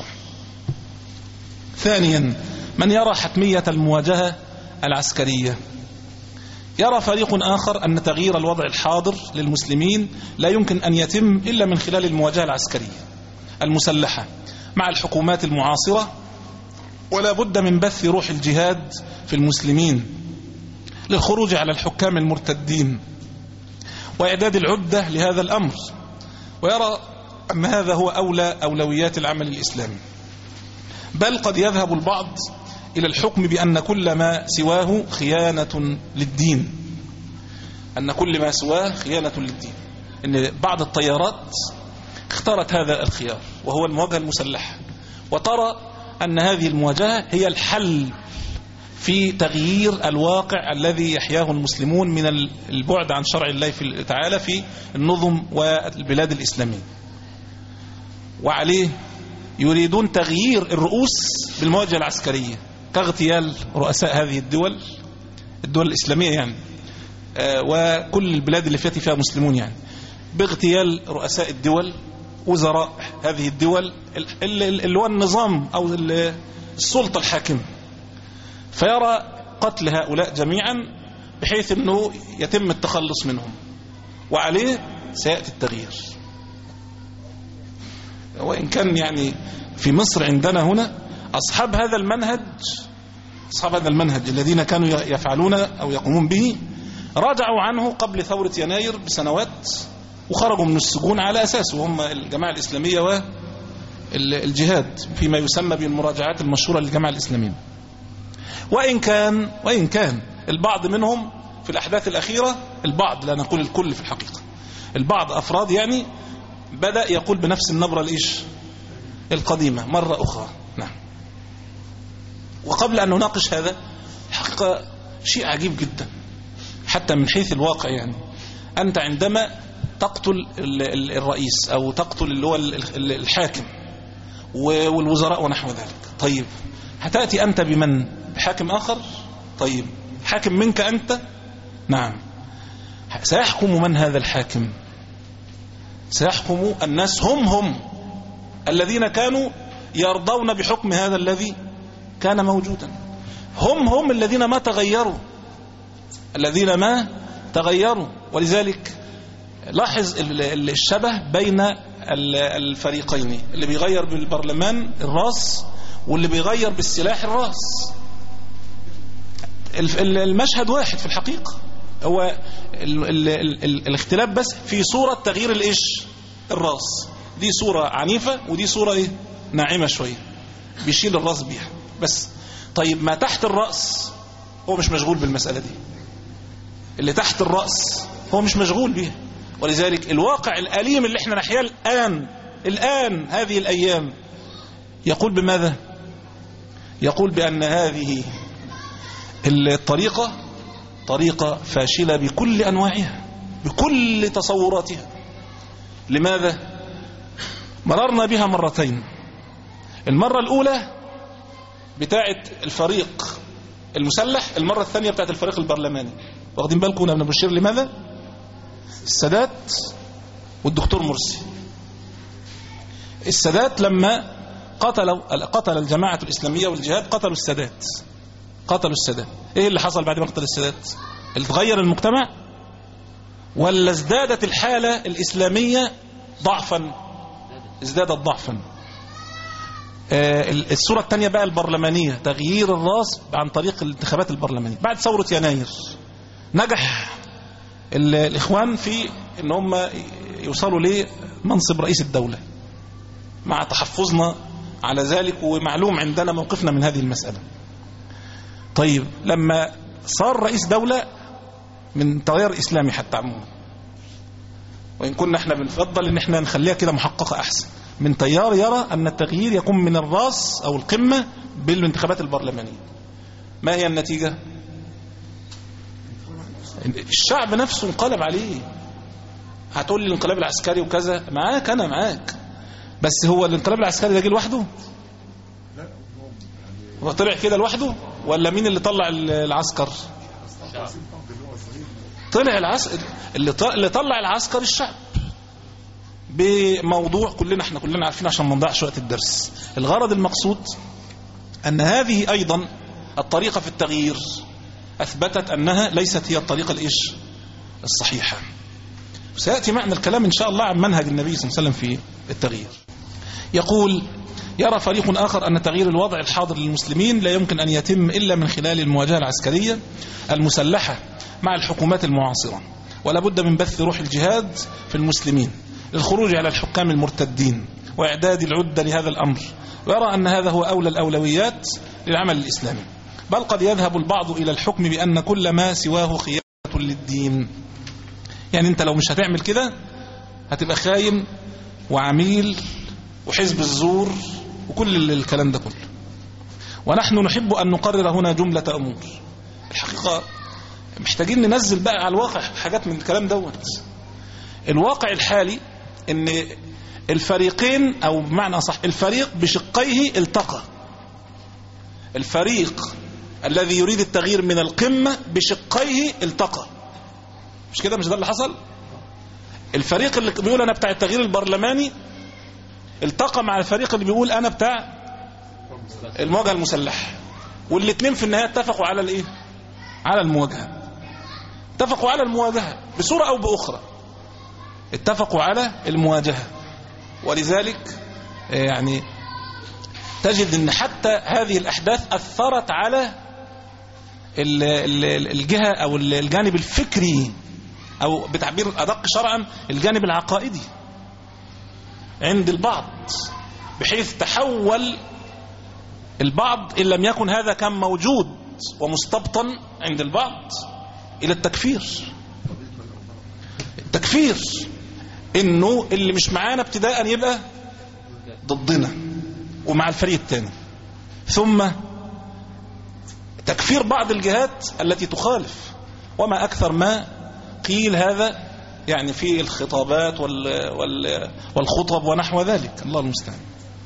ثانيا من يرى حتمية المواجهة العسكرية. يرى فريق آخر أن تغيير الوضع الحاضر للمسلمين لا يمكن أن يتم إلا من خلال المواجهة العسكرية المسلحة مع الحكومات المعاصرة، ولا بد من بث روح الجهاد في المسلمين للخروج على الحكام المرتدين وإعداد العدة لهذا الأمر، ويرى أن هذا هو أولى أولويات العمل الإسلامي. بل قد يذهب البعض إلى الحكم بأن كل ما سواه خيانة للدين، أن كل ما سواه خيانة للدين. إن بعض التيارات اختارت هذا الخيار وهو المواجهة المسلحة، وترى أن هذه المواجهة هي الحل في تغيير الواقع الذي يحياه المسلمون من البعد عن شرع الله تعالى في النظم والبلاد الإسلامية. وعليه يريدون تغيير الرؤوس بالمواجهة العسكرية كاغتيال رؤساء هذه الدول الدول الإسلامية يعني آه وكل البلاد اللي فيها مسلمون، يعني باغتيال رؤساء الدول، وزراء هذه الدول اللي هو النظام أو السلطة الحاكمة، فيرى قتل هؤلاء جميعا بحيث أنه يتم التخلص منهم، وعليه سيأتي التغيير. وإن كان يعني في مصر عندنا هنا أصحاب هذا المنهج أصحاب هذا المنهج الذين كانوا يفعلون أو يقومون به راجعوا عنه قبل ثورة يناير بسنوات وخرجوا من السجون على أساسه، هم الجماعة الإسلامية والجهاد فيما يسمى بالمراجعات المشهورة للجماعة الإسلامية. وإن كان وإن كان البعض منهم في الأحداث الأخيرة، البعض لا نقول الكل في الحقيقة، البعض أفراد يعني بدأ يقول بنفس النبرة الإيش القديمة مرة أخرى. نعم. وقبل أن نناقش هذا الحقيقة شيء عجيب جدا حتى من حيث الواقع، يعني أنت عندما تقتل الرئيس أو تقتل اللي هو الحاكم والوزراء ونحو ذلك، طيب هتأتي أنت بمن؟ بحاكم آخر؟ طيب حاكم منك أنت؟ نعم. سيحكم من هذا الحاكم؟ سيحكم الناس هم هم الذين كانوا يرضون بحكم هذا الذي كان موجودا، هم هم الذين ما تغيروا الذين ما تغيروا. ولذلك لاحظ الشبه بين الفريقين، اللي بيغير بالبرلمان الراس واللي بيغير بالسلاح الراس. المشهد واحد في الحقيقة، هو ال ال ال الاختلاف بس في صورة تغيير الإيش الراس، دي صورة عنيفة ودي صورة ايه ناعمة شوية، بيشيل الراس بيها بس. طيب ما تحت الرأس هو مش مشغول بالمسألة دي، اللي تحت الرأس هو مش مشغول بيها. ولذلك الواقع الأليم اللي احنا نحياه الآن الآن هذه الأيام يقول بماذا؟ يقول بأن هذه الطريقة طريقة فاشلة بكل أنواعها بكل تصوراتها. لماذا؟ مررنا بها مرتين. المرة الأولى بتاعة الفريق المسلح، المرة الثانية بتاعة الفريق البرلماني. واخدين بالكم أنا بنشير لماذا؟ السادات والدكتور مرسي. السادات لما قتلوا قتل الجماعة الإسلامية والجهاد قتلوا السادات قتلوا السادات ايه اللي حصل بعد ما قتل السادات؟ اللي تغير المجتمع ولا ازدادت الحالة الإسلامية ضعفا؟ ازدادت ضعفا. آه الصورة الثانية بقى البرلمانية، تغيير الراس عن طريق الانتخابات البرلمانية بعد ثورة يناير. نجح الإخوان في ان هم يوصلوا لمنصب رئيس الدولة مع تحفظنا على ذلك، ومعلوم عندنا موقفنا من هذه المسألة. طيب لما صار رئيس دولة من تيار إسلامي حتى عموما، وإن كنا احنا بنفضل ان احنا نخليها كده محققة أحسن، من تيار يرى أن التغيير يكون من الراس أو القمة بالانتخابات البرلمانية، ما هي النتيجة؟ الشعب نفسه انقلب عليه. هتقول لي الانقلاب العسكري وكذا، معاك أنا معاك، بس هو الانقلاب العسكري ده جه لوحده؟ هو طلع كده لوحده ولا مين اللي طلع العسكر؟ طلع العسكر اللي طلع العسكر الشعب بموضوع كلنا احنا كلنا عارفين عشان ما نضيعش وقت الدرس. الغرض المقصود أن هذه أيضا الطريقة في التغيير أثبتت أنها ليست هي الطريقة الإيش الصحيحة. سيأتي معنا الكلام إن شاء الله عن منهج النبي صلى الله عليه وسلم في التغيير. يقول: يرى فريق آخر أن تغيير الوضع الحاضر للمسلمين لا يمكن أن يتم إلا من خلال المواجهة العسكرية المسلحة مع الحكومات المعاصرة، ولا بد من بث روح الجهاد في المسلمين للخروج على الحكام المرتدين وإعداد العدة لهذا الأمر، ويرى أن هذا هو أولى الأولويات للعمل الإسلامي، بل قد يذهب البعض إلى الحكم بأن كل ما سواه خيانة للدين. يعني أنت لو مش هتعمل كده هتبقى خاين وعميل وحزب الزور وكل الكلام ده كله. ونحن نحب أن نقرر هنا جملة أمور. الحقيقة محتاجين ننزل بقى على الواقع حاجات من الكلام دوت. الواقع الحالي ان الفريقين، او بمعنى صح الفريق بشقيه التقى. الفريق الذي يريد التغيير من القمة بشقيه التقى، مش كده؟ مش ده اللي حصل؟ الفريق اللي بيقول انا بتاع التغيير البرلماني التقى مع الفريق اللي بيقول انا بتاع المواجهة المسلحة، والاثنين في النهاية اتفقوا على الايه؟ على المواجهة. اتفقوا على المواجهة بصورة او باخرى، اتفقوا على المواجهة. ولذلك يعني تجد ان حتى هذه الاحداث اثرت على الجهة او الجانب الفكري، او بتعبير ادق شرعا الجانب العقائدي عند البعض، بحيث تحول البعض ان لم يكن هذا كان موجود ومستبطن عند البعض الى التكفير. التكفير انه اللي مش معانا ابتداء يبقى ضدنا ومع الفريق الثاني، ثم تكفير بعض الجهات التي تخالف، وما اكثر ما قيل هذا يعني في الخطابات وال وال والخطب ونحو ذلك، الله المستعان.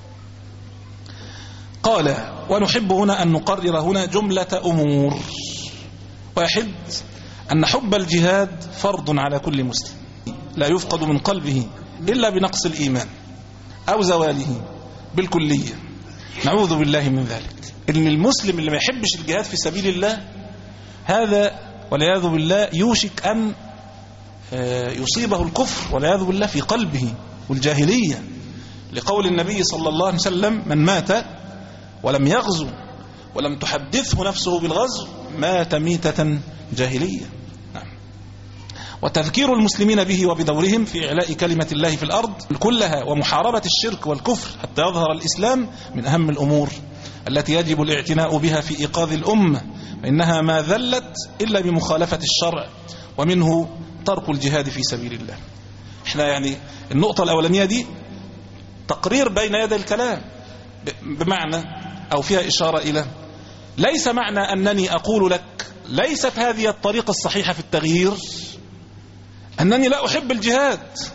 قال: ونحب هنا أن نقرر هنا جملة أمور. واحد: أن حب الجهاد فرض على كل مسلم، لا يفقد من قلبه إلا بنقص الإيمان أو زواله بالكلية، نعوذ بالله من ذلك. إن المسلم اللي ما يحبش الجهاد في سبيل الله هذا والعياذ بالله يوشك أن يصيبه الكفر والعياذ بالله في قلبه والجاهلية، لقول النبي صلى الله عليه وسلم: من مات ولم يغزو ولم تحدثه نفسه بالغزو مات ميتة جاهلية. نعم. وتذكير المسلمين به وبدورهم في إعلاء كلمة الله في الأرض كلها ومحاربة الشرك والكفر حتى يظهر الإسلام من أهم الأمور التي يجب الاعتناء بها في إيقاظ الأمة، فإنها ما ذلت إلا بمخالفة الشرع، ومنه ترك الجهاد في سبيل الله. احنا يعني النقطة الأولانية دي تقرير بين يدي الكلام، بمعنى أو فيها إشارة إلى ليس معنى أنني أقول لك ليست هذه الطريقة الصحيحة في التغيير أنني لا أحب الجهاد،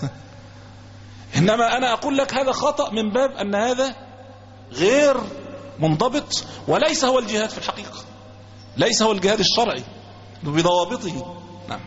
إنما أنا أقول لك هذا خطأ من باب أن هذا غير منضبط، وليس هو الجهاد في الحقيقة، ليس هو الجهاد الشرعي بضوابطه. نعم.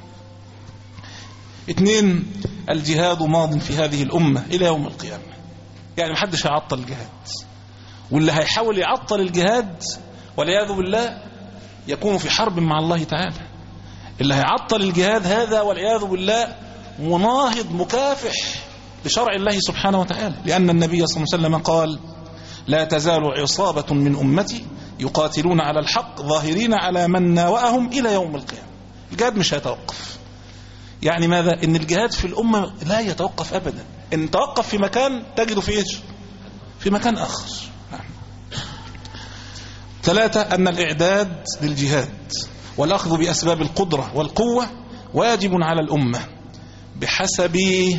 اثنين، الجهاد ماض في هذه الأمة إلى يوم القيامة، يعني محدش هيعطل الجهاد، واللي هيحاول يعطل الجهاد والعياذ بالله يكون في حرب مع الله تعالى. اللي هيعطل الجهاد هذا والعياذ بالله مناهض مكافح لشرع الله سبحانه وتعالى، لأن النبي صلى الله عليه وسلم قال: لا تزال عصابة من أمتي يقاتلون على الحق ظاهرين على من ناوأهم إلى يوم القيامة. الجهاد مش هيتوقف. يعني ماذا؟ إن الجهاد في الأمة لا يتوقف أبدا، إن توقف في مكان تجده في إيش؟ في مكان آخر. نعم. ثلاثة، أن الإعداد للجهاد والأخذ بأسباب القدرة والقوة واجب على الأمة بحسب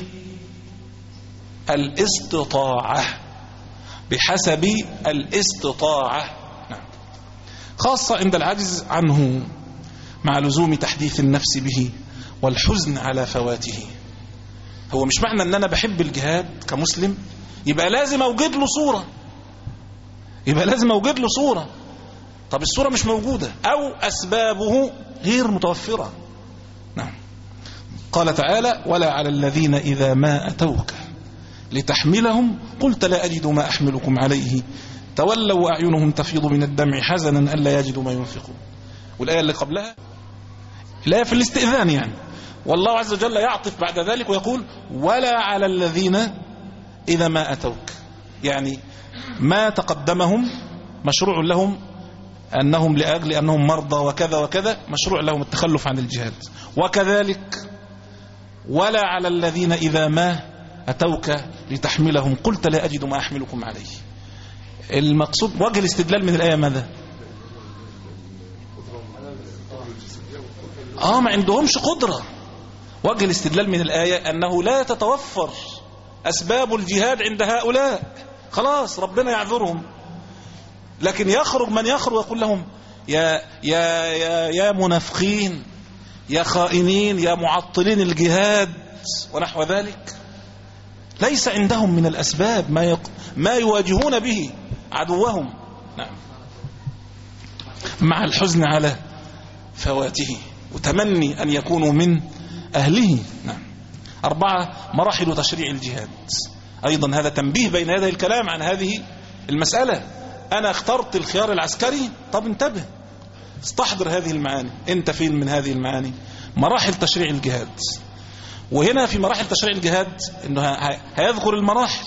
الاستطاعة، بحسب الاستطاعة. نعم. خاصة عند العجز عنه، مع لزوم تحديث النفس به والحزن على فواته. هو مش معنى أن أنا بحب الجهاد كمسلم يبقى لازم أوجد له صورة، يبقى لازم أوجد له صورة. طب الصورة مش موجودة أو أسبابه غير متوفرة. نعم. قال تعالى: ولا على الذين إذا ما أتوك لتحملهم قلت لا أجد ما أحملكم عليه تولوا وأعينهم تفيض من الدمع حزنا ألا يجدوا ما ينفقون. والآية اللي قبلها الآية في الاستئذان، يعني والله عز وجل يعطف بعد ذلك ويقول: ولا على الذين إذا ما أتوك، يعني ما تقدمهم مشروع لهم أنهم لأجل أنهم مرضى وكذا وكذا مشروع لهم التخلف عن الجهاد، وكذلك ولا على الذين إذا ما أتوك لتحملهم قلت لا أجد ما أحملكم عليه. المقصود وجه الاستدلال من الآية ماذا؟ آه ما عندهمش قدرة. وجه الاستدلال من الآية أنه لا تتوفر أسباب الجهاد عند هؤلاء، خلاص ربنا يعذرهم. لكن يخرج من يخرج ويقول لهم يا, يا, يا, يا منافقين، يا خائنين، يا معطلين الجهاد ونحو ذلك، ليس عندهم من الأسباب ما, يق... ما يواجهون به عدوهم. نعم. مع الحزن على فواته وتمني أن يكونوا من أهله. نعم. أربعة، مراحل تشريع الجهاد. أيضا هذا تنبيه بين يدي الكلام عن هذه المسألة. أنا اخترت الخيار العسكري، طب انتبه، استحضر هذه المعاني. انت فين من هذه المعاني؟ مراحل تشريع الجهاد. وهنا في مراحل تشريع الجهاد انه هيذكر المراحل،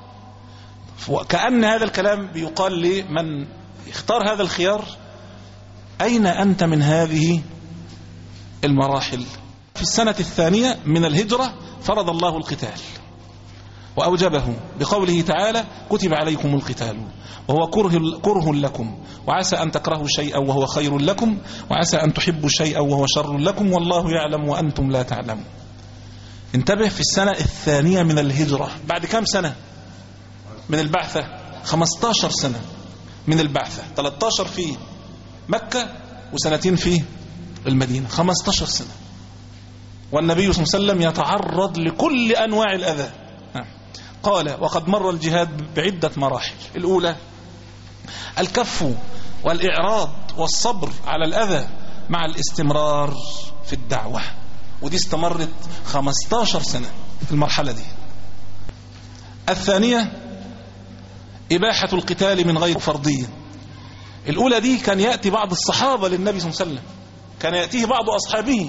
وكأن هذا الكلام بيقال لمن اختار هذا الخيار: أين أنت من هذه المراحل؟ في السنة الثانية من الهجرة فرض الله القتال وأوجبه بقوله تعالى: كتب عليكم القتال وهو كره, كره لكم وعسى أن تكرهوا شيئا وهو خير لكم وعسى أن تحبوا شيئا وهو شر لكم والله يعلم وأنتم لا تعلمون. انتبه، في السنة الثانية من الهجرة، بعد كم سنة من البعثة؟ خمسة عشر سنة من البعثة، ثلاثة عشر في مكة وسنتين في المدينة، خمسة عشر سنة. والنبي صلى الله عليه وسلم يتعرض لكل أنواع الأذى. قال: وقد مر الجهاد بعدة مراحل. الأولى الكف والإعراض والصبر على الأذى مع الاستمرار في الدعوة، ودي استمرت خمسة عشر سنة في المرحلة دي. الثانية إباحة القتال من غير فرضية. الأولى دي كان يأتي بعض الصحابة للنبي صلى الله عليه وسلم، كان يأتيه بعض أصحابه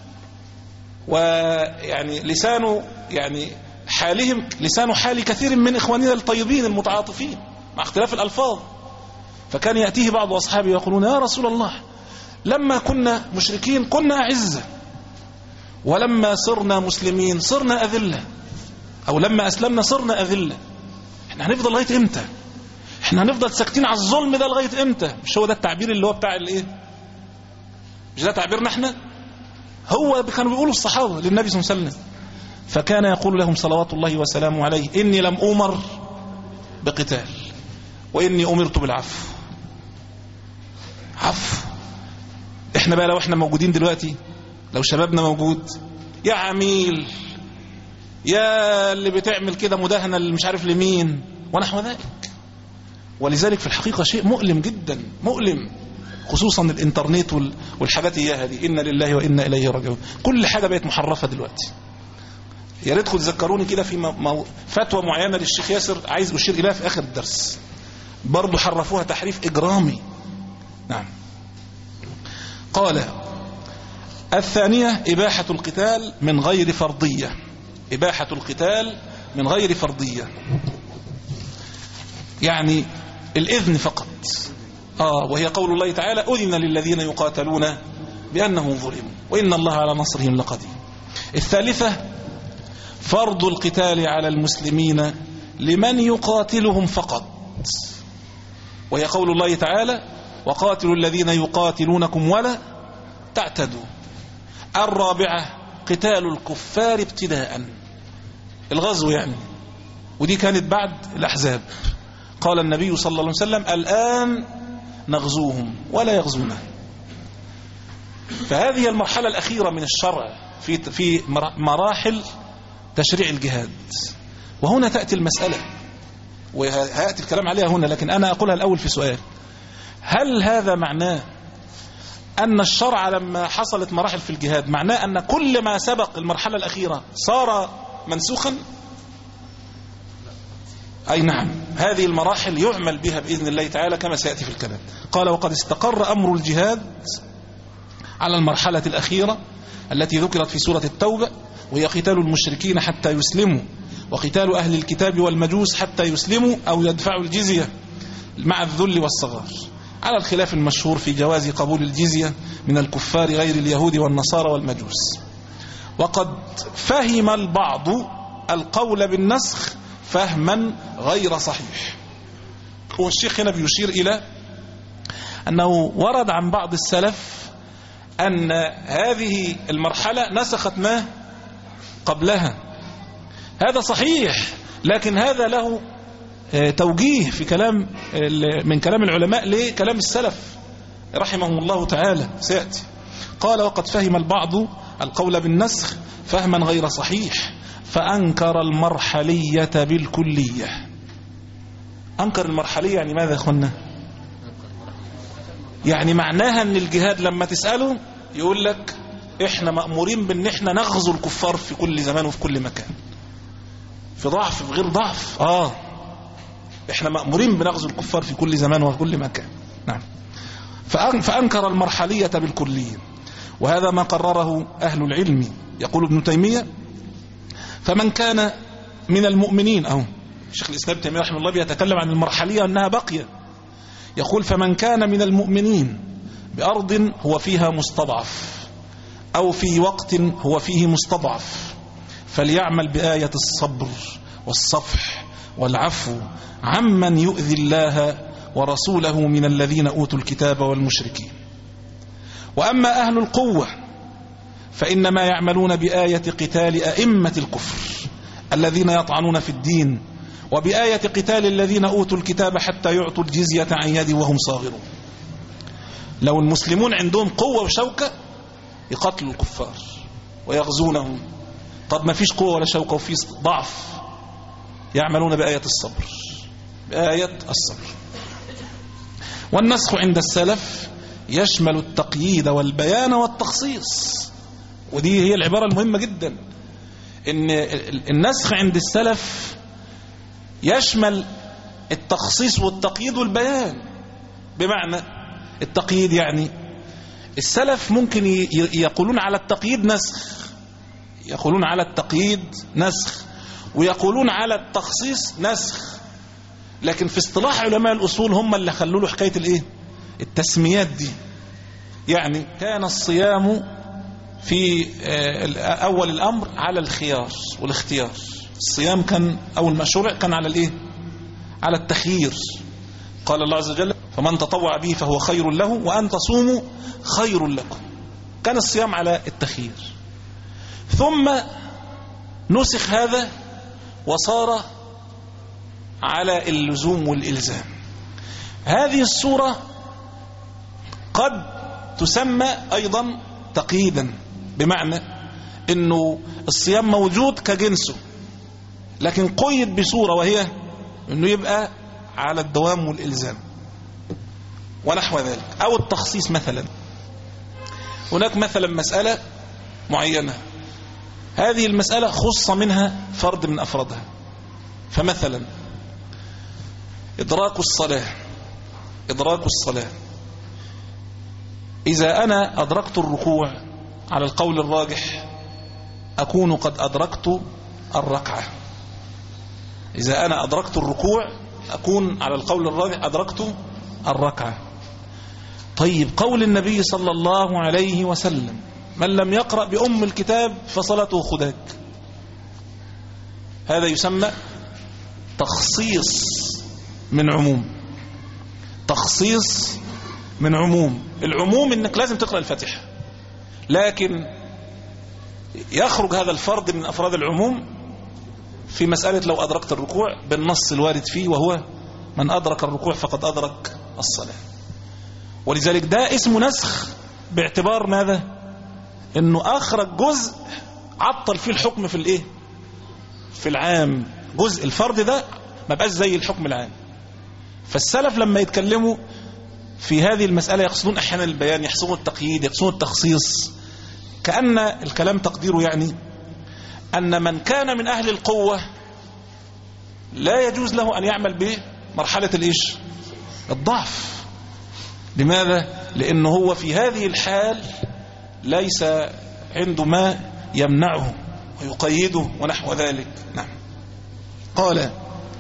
ويعني لسانه يعني حالهم لسان حال كثير من إخواننا الطيبين المتعاطفين مع اختلاف الألفاظ. فكان يأتيه بعض أصحابه يقولون: يا رسول الله، لما كنا مشركين كنا أعزة، ولما صرنا مسلمين صرنا أذلة، أو لما أسلمنا صرنا أذلة. احنا هنفضل لغاية امتى؟ احنا هنفضل ساكتين على الظلم ده لغاية امتى؟ مش هو ده التعبير اللي هو بتاع الايه؟ مش ده تعبيرنا احنا؟ هو كانوا بيقولوا الصحابة للنبي صلى الله عليه وسلم، فكان يقول لهم صلوات الله وسلامه عليه: إني لم أمر بقتال وإني أمرت بالعفو. عفو. احنا بقى لو احنا موجودين دلوقتي، لو شبابنا موجود، يا عميل، يا اللي بتعمل كده مداهنة اللي مش عارف لمين ونحو ذلك. ولذلك في الحقيقة شيء مؤلم جدا، مؤلم، خصوصا الانترنت والحاجات اياها دي. إنا لله وإنا إليه راجعون. كل حاجة بقت محرفة دلوقتي. يا ريت تذكروني كده في مو... فتوى معينة للشيخ ياسر عايز أشير إليها في آخر الدرس، برضو حرفوها تحريف إجرامي. نعم. قال: الثانية إباحة القتال من غير فرضية. إباحة القتال من غير فرضية يعني الإذن فقط. آه وهي قول الله تعالى: أذن للذين يقاتلون بأنهم ظلموا وإن الله على نصرهم لقدير. الثالثة فرض القتال على المسلمين لمن يقاتلهم فقط، وهي قول الله تعالى: وقاتلوا الذين يقاتلونكم ولا تعتدوا. الرابعة قتال الكفار ابتداء، الغزو يعني، ودي كانت بعد الأحزاب. قال النبي صلى الله عليه وسلم: الآن نغزوهم ولا يغزونا. فهذه المرحلة الأخيرة من الشرع في في مراحل تشريع الجهاد. وهنا تأتي المسألة وهيأتي الكلام عليها هنا، لكن أنا أقولها الأول في سؤال: هل هذا معناه أن الشرع لما حصلت مراحل في الجهاد معناه أن كل ما سبق المرحلة الأخيرة صار منسوخا؟ أي نعم، هذه المراحل يعمل بها بإذن الله تعالى كما سيأتي في الكلام. قال: وقد استقر أمر الجهاد على المرحلة الأخيرة التي ذكرت في سورة التوبة، وهي قتال المشركين حتى يسلموا، وقتال أهل الكتاب والمجوس حتى يسلموا أو يدفعوا الجزية مع الذل والصغار، على الخلاف المشهور في جواز قبول الجزية من الكفار غير اليهود والنصارى والمجوس. وقد فهم البعض القول بالنسخ فهما غير صحيح. والشيخ هنا بيشير إلى أنه ورد عن بعض السلف أن هذه المرحلة نسخت ما قبلها. هذا صحيح، لكن هذا له توجيه في كلام من كلام العلماء لكلام السلف رحمهم الله تعالى سيأتي. قال: وقد فهم البعض القول بالنسخ فهما غير صحيح فأنكر المرحلية بالكلية. أنكر المرحلية يعني ماذا يا أخوانا؟ يعني معناها أن الجهاد لما تسأله يقول لك إحنا مأمورين بأن إحنا نغزو الكفار في كل زمان وفي كل مكان، في ضعف في غير ضعف. آه إحنا مأمورين بنغزو الكفار في كل زمان وفي كل مكان. نعم. فأنكر المرحلية بالكلية، وهذا ما قرره أهل العلم. يقول ابن تيمية: فمن كان من المؤمنين، أو الشيخ الإسلام ابن تيمية رحمه الله بيتكلم عن المرحلية أنها بقية، يقول: فمن كان من المؤمنين بأرض هو فيها مستضعف أو في وقت هو فيه مستضعف فليعمل بآية الصبر والصفح والعفو عمن يؤذي الله ورسوله من الذين أوتوا الكتاب والمشركين. وأما أهل القوة فإنما يعملون بآية قتال أئمة الكفر الذين يطعنون في الدين، وبآية قتال الذين أوتوا الكتاب حتى يعطوا الجزية عن يد وهم صاغرون. لو المسلمون عندهم قوة وشوكة يقتلوا الكفار ويغزونهم. طب ما فيش قوة ولا شوكة وفي ضعف، يعملون بآية الصبر، بآية الصبر. والنسخ عند السلف يشمل التقييد والبيان والتخصيص، ودي هي العبارة المهمة جدا، إن النسخ عند السلف يشمل التخصيص والتقييد والبيان. بمعنى التقييد يعني السلف ممكن يقولون على التقييد نسخ، يقولون على التقييد نسخ، ويقولون على التخصيص نسخ، لكن في اصطلاح علماء الأصول هم اللي خلوا له حكاية الايه التسميات دي. يعني كان الصيام في أول الأمر على الخيار والاختيار. الصيام كان أول ما شرع كان على الإيه؟ على التخيير. قال الله عز وجل فمن تطوع به فهو خير له وأن تصوموا خير لكم. كان الصيام على التخيير، ثم نسخ هذا وصار على اللزوم والإلزام. هذه الصورة قد تسمى أيضا تقييدا، بمعنى أنه الصيام موجود كجنسه لكن قيد بصورة، وهي أنه يبقى على الدوام والإلزام ونحو ذلك. أو التخصيص، مثلا هناك مثلا مسألة معينة، هذه المسألة خص منها فرد من أفرادها، فمثلا إدراك الصلاة إدراك الصلاة إذا أنا أدركت الركوع على القول الراجح أكون قد أدركت الركعة. إذا أنا أدركت الركوع أكون على القول الراجح أدركت الركعة. طيب قول النبي صلى الله عليه وسلم من لم يقرأ بأم الكتاب فصلاته خداج، هذا يسمى تخصيص من عموم. تخصيص من عموم. العموم انك لازم تقرأ الفاتحة، لكن يخرج هذا الفرد من أفراد العموم في مسألة لو أدركت الركوع بالنص الوارد فيه، وهو من أدرك الركوع فقد أدرك الصلاة. ولذلك ده اسمه نسخ، باعتبار ماذا؟ انه اخرج جزء عطل فيه الحكم في الايه؟ في العام. جزء الفرد ده ما بقاش زي الحكم العام. فالسلف لما يتكلموا في هذه المسألة يقصدون احيانا البيان، يقصدون التقييد، يقصدون التخصيص، كأن الكلام تقديره يعني أن من كان من أهل القوة لا يجوز له أن يعمل به مرحلة الإيش؟ الضعف. لماذا؟ لأنه هو في هذه الحال ليس عنده ما يمنعه ويقيده ونحو ذلك. نعم. قال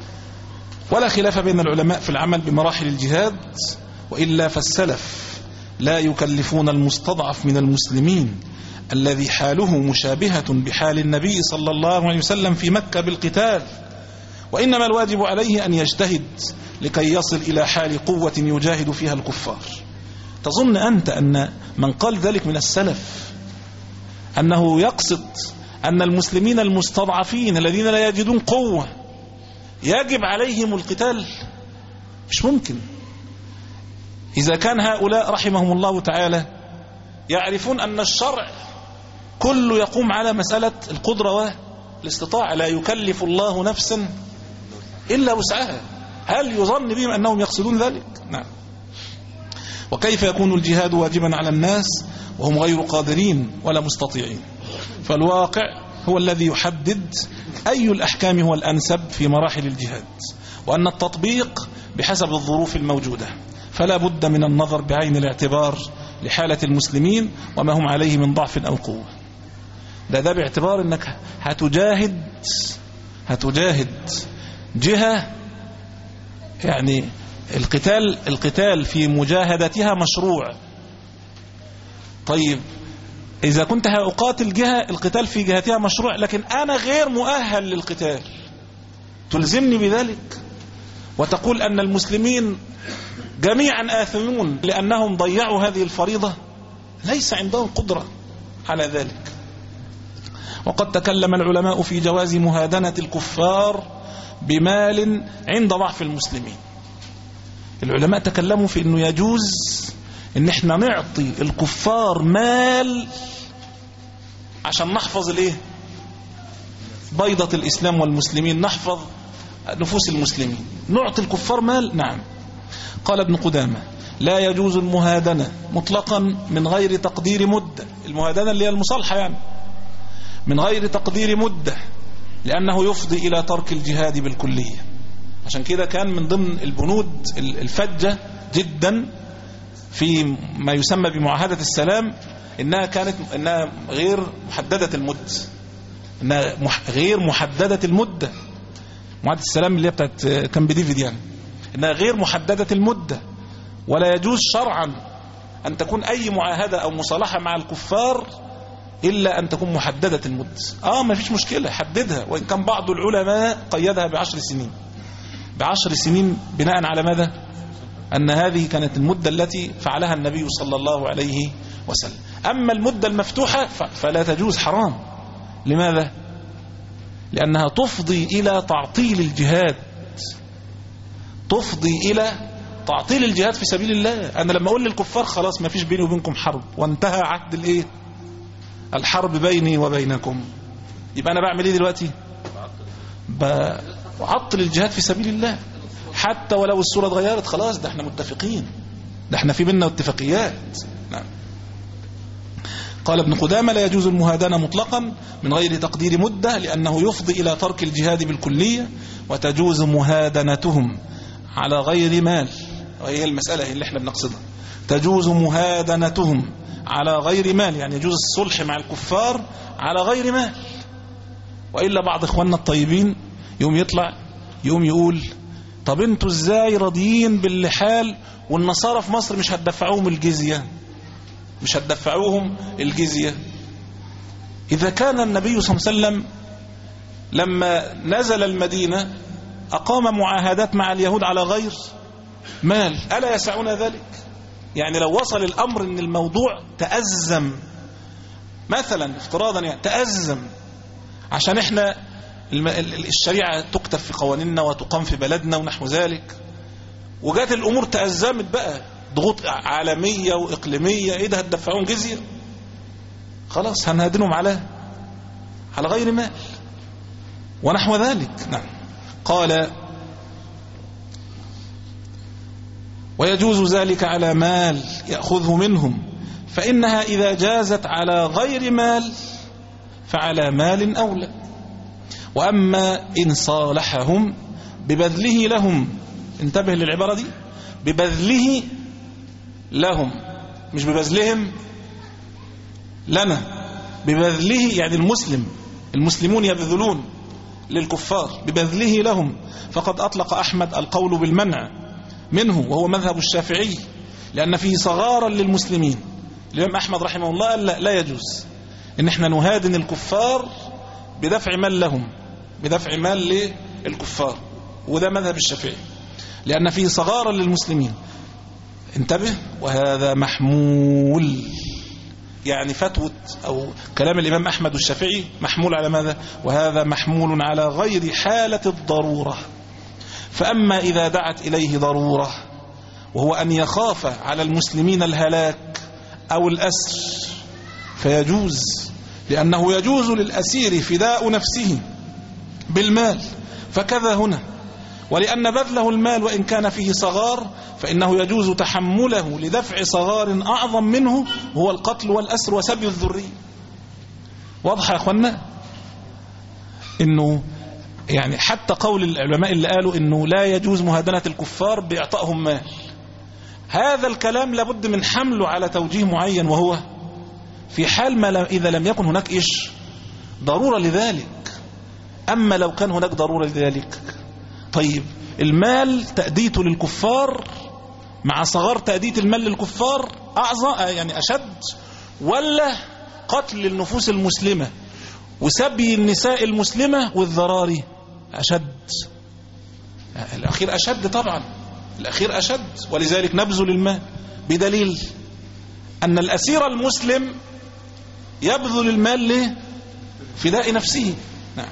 ولا خلاف بين العلماء في العمل بمراحل الجهاد، وإلا فالسلف لا يكلفون المستضعف من المسلمين الذي حاله مشابهة بحال النبي صلى الله عليه وسلم في مكة بالقتال، وإنما الواجب عليه أن يجتهد لكي يصل إلى حال قوة يجاهد فيها الكفار. تظن أنت أن من قال ذلك من السلف أنه يقصد أن المسلمين المستضعفين الذين لا يجدون قوة يجب عليهم القتال؟ مش ممكن. إذا كان هؤلاء رحمهم الله تعالى يعرفون أن الشرع كله يقوم على مسألة القدرة والاستطاعة، لا يكلف الله نفسا إلا وسعها، هل يظن بهم أنهم يقصدون ذلك؟ نعم. وكيف يكون الجهاد واجبا على الناس وهم غير قادرين ولا مستطيعين؟ فالواقع هو الذي يحدد أي الأحكام هو الأنسب في مراحل الجهاد، وأن التطبيق بحسب الظروف الموجودة، فلا بد من النظر بعين الاعتبار لحالة المسلمين وما هم عليه من ضعف أو قوة. ده ده باعتبار أنك هتجاهد هتجاهد جهة، يعني القتال القتال في مجاهدتها مشروع. طيب إذا كنت هأقاتل جهة القتال في جهتها مشروع، لكن أنا غير مؤهل للقتال، تلزمني بذلك وتقول أن المسلمين جميعا آثمون لأنهم ضيعوا هذه الفريضة؟ ليس عندهم قدرة على ذلك. وقد تكلم العلماء في جواز مهادنة الكفار بمال عند ضعف المسلمين. العلماء تكلموا في أنه يجوز أن احنا نعطي الكفار مال عشان نحفظ الايه؟ بيضة الإسلام والمسلمين، نحفظ نفوس المسلمين، نعطي الكفار مال. نعم. قال ابن قدامة لا يجوز المهادنة مطلقا من غير تقدير مدة، المهادنة اللي هي المصالحة يعني، من غير تقدير مدة، لأنه يفضي إلى ترك الجهاد بالكلية. عشان كده كان من ضمن البنود الفجة جدا في ما يسمى بمعاهدة السلام إنها كانت إنها غير محددة المدة، إنها غير محددة المدة. معاهدة السلام اللي هي بتاعت كامب ديفيد يعني، إنها غير محددة المدة، ولا يجوز شرعا أن تكون أي معاهدة أو مصالحة مع الكفار إلا أن تكون محددة المدة. آه ما فيش مشكلة، حددها، وإن كان بعض العلماء قيدها بعشر سنين. بعشر سنين بناء على ماذا؟ أن هذه كانت المدة التي فعلها النبي صلى الله عليه وسلم. أما المدة المفتوحة فلا تجوز، حرام. لماذا؟ لأنها تفضي إلى تعطيل الجهاد، تفضي إلى تعطيل الجهاد في سبيل الله. أنا لما أقول للكفار خلاص ما فيش بيني وبينكم حرب وانتهى عهد الإيه؟ الحرب بيني وبينكم، يبقى أنا بعمل إيه دلوقتي؟ بعطل الجهاد في سبيل الله. حتى ولو الصورة اتغيرت خلاص، ده احنا متفقين، ده احنا في بيننا اتفاقيات. نعم. قال ابن قدامة: لا يجوز المهادنة مطلقا من غير تقدير مدة، لأنه يفضي إلى ترك الجهاد بالكلية، وتجوز مهادنتهم على غير مال. وهي المسألة اللي احنا بنقصدها، تجوز مهادنتهم على غير مال، يعني يجوز الصلح مع الكفار على غير مال. وإلا بعض إخواننا الطيبين يوم يطلع يوم يقول: طب انتوا ازاي راضيين بالحال والنصارى في مصر مش هتدفعوهم الجزية، مش هتدفعوهم الجزية؟ إذا كان النبي صلى الله عليه وسلم لما نزل المدينة أقام معاهدات مع اليهود على غير مال، ألا يسعون ذلك؟ يعني لو وصل الأمر أن الموضوع تأزم مثلا، افتراضا يعني تأزم عشان احنا الشريعة تكتب في قوانيننا وتقام في بلدنا ونحو ذلك، وجات الأمور تأزمت بقى، ضغوط عالمية وإقليمية، إيه ده هتدفعون جزية؟ خلاص هنهدنهم على على غير مال ونحو ذلك. نعم. قال: ويجوز ذلك على مال يأخذه منهم، فإنها إذا جازت على غير مال فعلى مال أولى. وأما إن صالحهم ببذله لهم، انتبه للعبارة دي، ببذله لهم مش ببذلهم لنا، ببذله يعني المسلم، المسلمون يبذلون للكفار، ببذله لهم، فقد أطلق أحمد القول بالمنع منه، وهو مذهب الشافعي، لأن فيه صغارا للمسلمين. الإمام أحمد رحمه الله قال لا, لا يجوز إن احنا نهادن الكفار بدفع مال لهم، بدفع مال للكفار، وده مذهب الشافعي لأن فيه صغارا للمسلمين. انتبه، وهذا محمول، يعني فتوى أو كلام الإمام أحمد والشافعي محمول على ماذا؟ وهذا محمول على غير حالة الضرورة. فأما إذا دعت إليه ضرورة، وهو أن يخاف على المسلمين الهلاك أو الأسر، فيجوز، لأنه يجوز للأسير فداء نفسه بالمال، فكذا هنا. ولأن بذله المال وإن كان فيه صغار، فإنه يجوز تحمله لدفع صغار أعظم منه، هو القتل والأسر وسبي الذرية. واضح يا أخوانا؟ إنه يعني حتى قول العلماء اللي قالوا إنه لا يجوز مهادنة الكفار بإعطائهم مال، هذا الكلام لابد من حمله على توجيه معين، وهو في حال ما إذا لم يكن هناك إيش ضرورة لذلك. أما لو كان هناك ضرورة لذلك، طيب المال تأديته للكفار مع صغار تأدية المال للكفار أعظم، يعني أشد، ولا قتل النفوس المسلمة وسبي النساء المسلمة والذراري أشد؟ الأخير أشد طبعا، الأخير أشد. ولذلك نبذل المال، بدليل أن الأسير المسلم يبذل المال لفداء نفسه. نعم.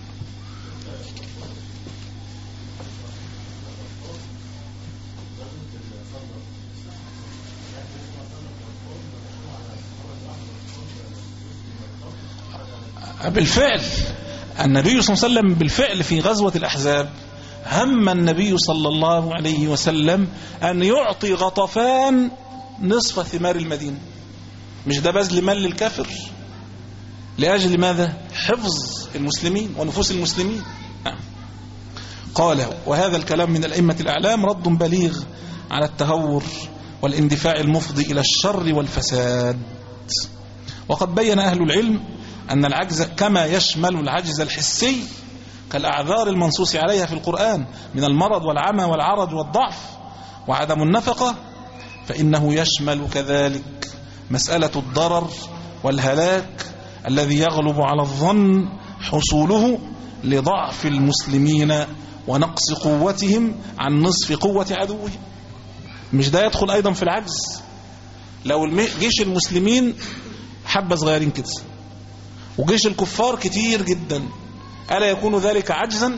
بالفعل النبي صلى الله عليه وسلم بالفعل في غزوة الأحزاب هم النبي صلى الله عليه وسلم أن يعطي غطفان نصف ثمار المدينة. مش ده بذل مال للكافر لأجل ماذا؟ حفظ المسلمين ونفوس المسلمين. نعم. قال: وهذا الكلام من الأئمة الأعلام رد بليغ على التهور والاندفاع المفضي إلى الشر والفساد. وقد بين أهل العلم أن العجز كما يشمل العجز الحسي كالأعذار المنصوص عليها في القرآن من المرض والعمى والعرج والضعف وعدم النفقة، فإنه يشمل كذلك مسألة الضرر والهلاك الذي يغلب على الظن حصوله لضعف المسلمين ونقص قوتهم عن نصف قوة عدوهم. مش ده يدخل أيضا في العجز؟ لو جيش المسلمين حبة صغيرين كده وجيش الكفار كتير جدا، ألا يكون ذلك عجزا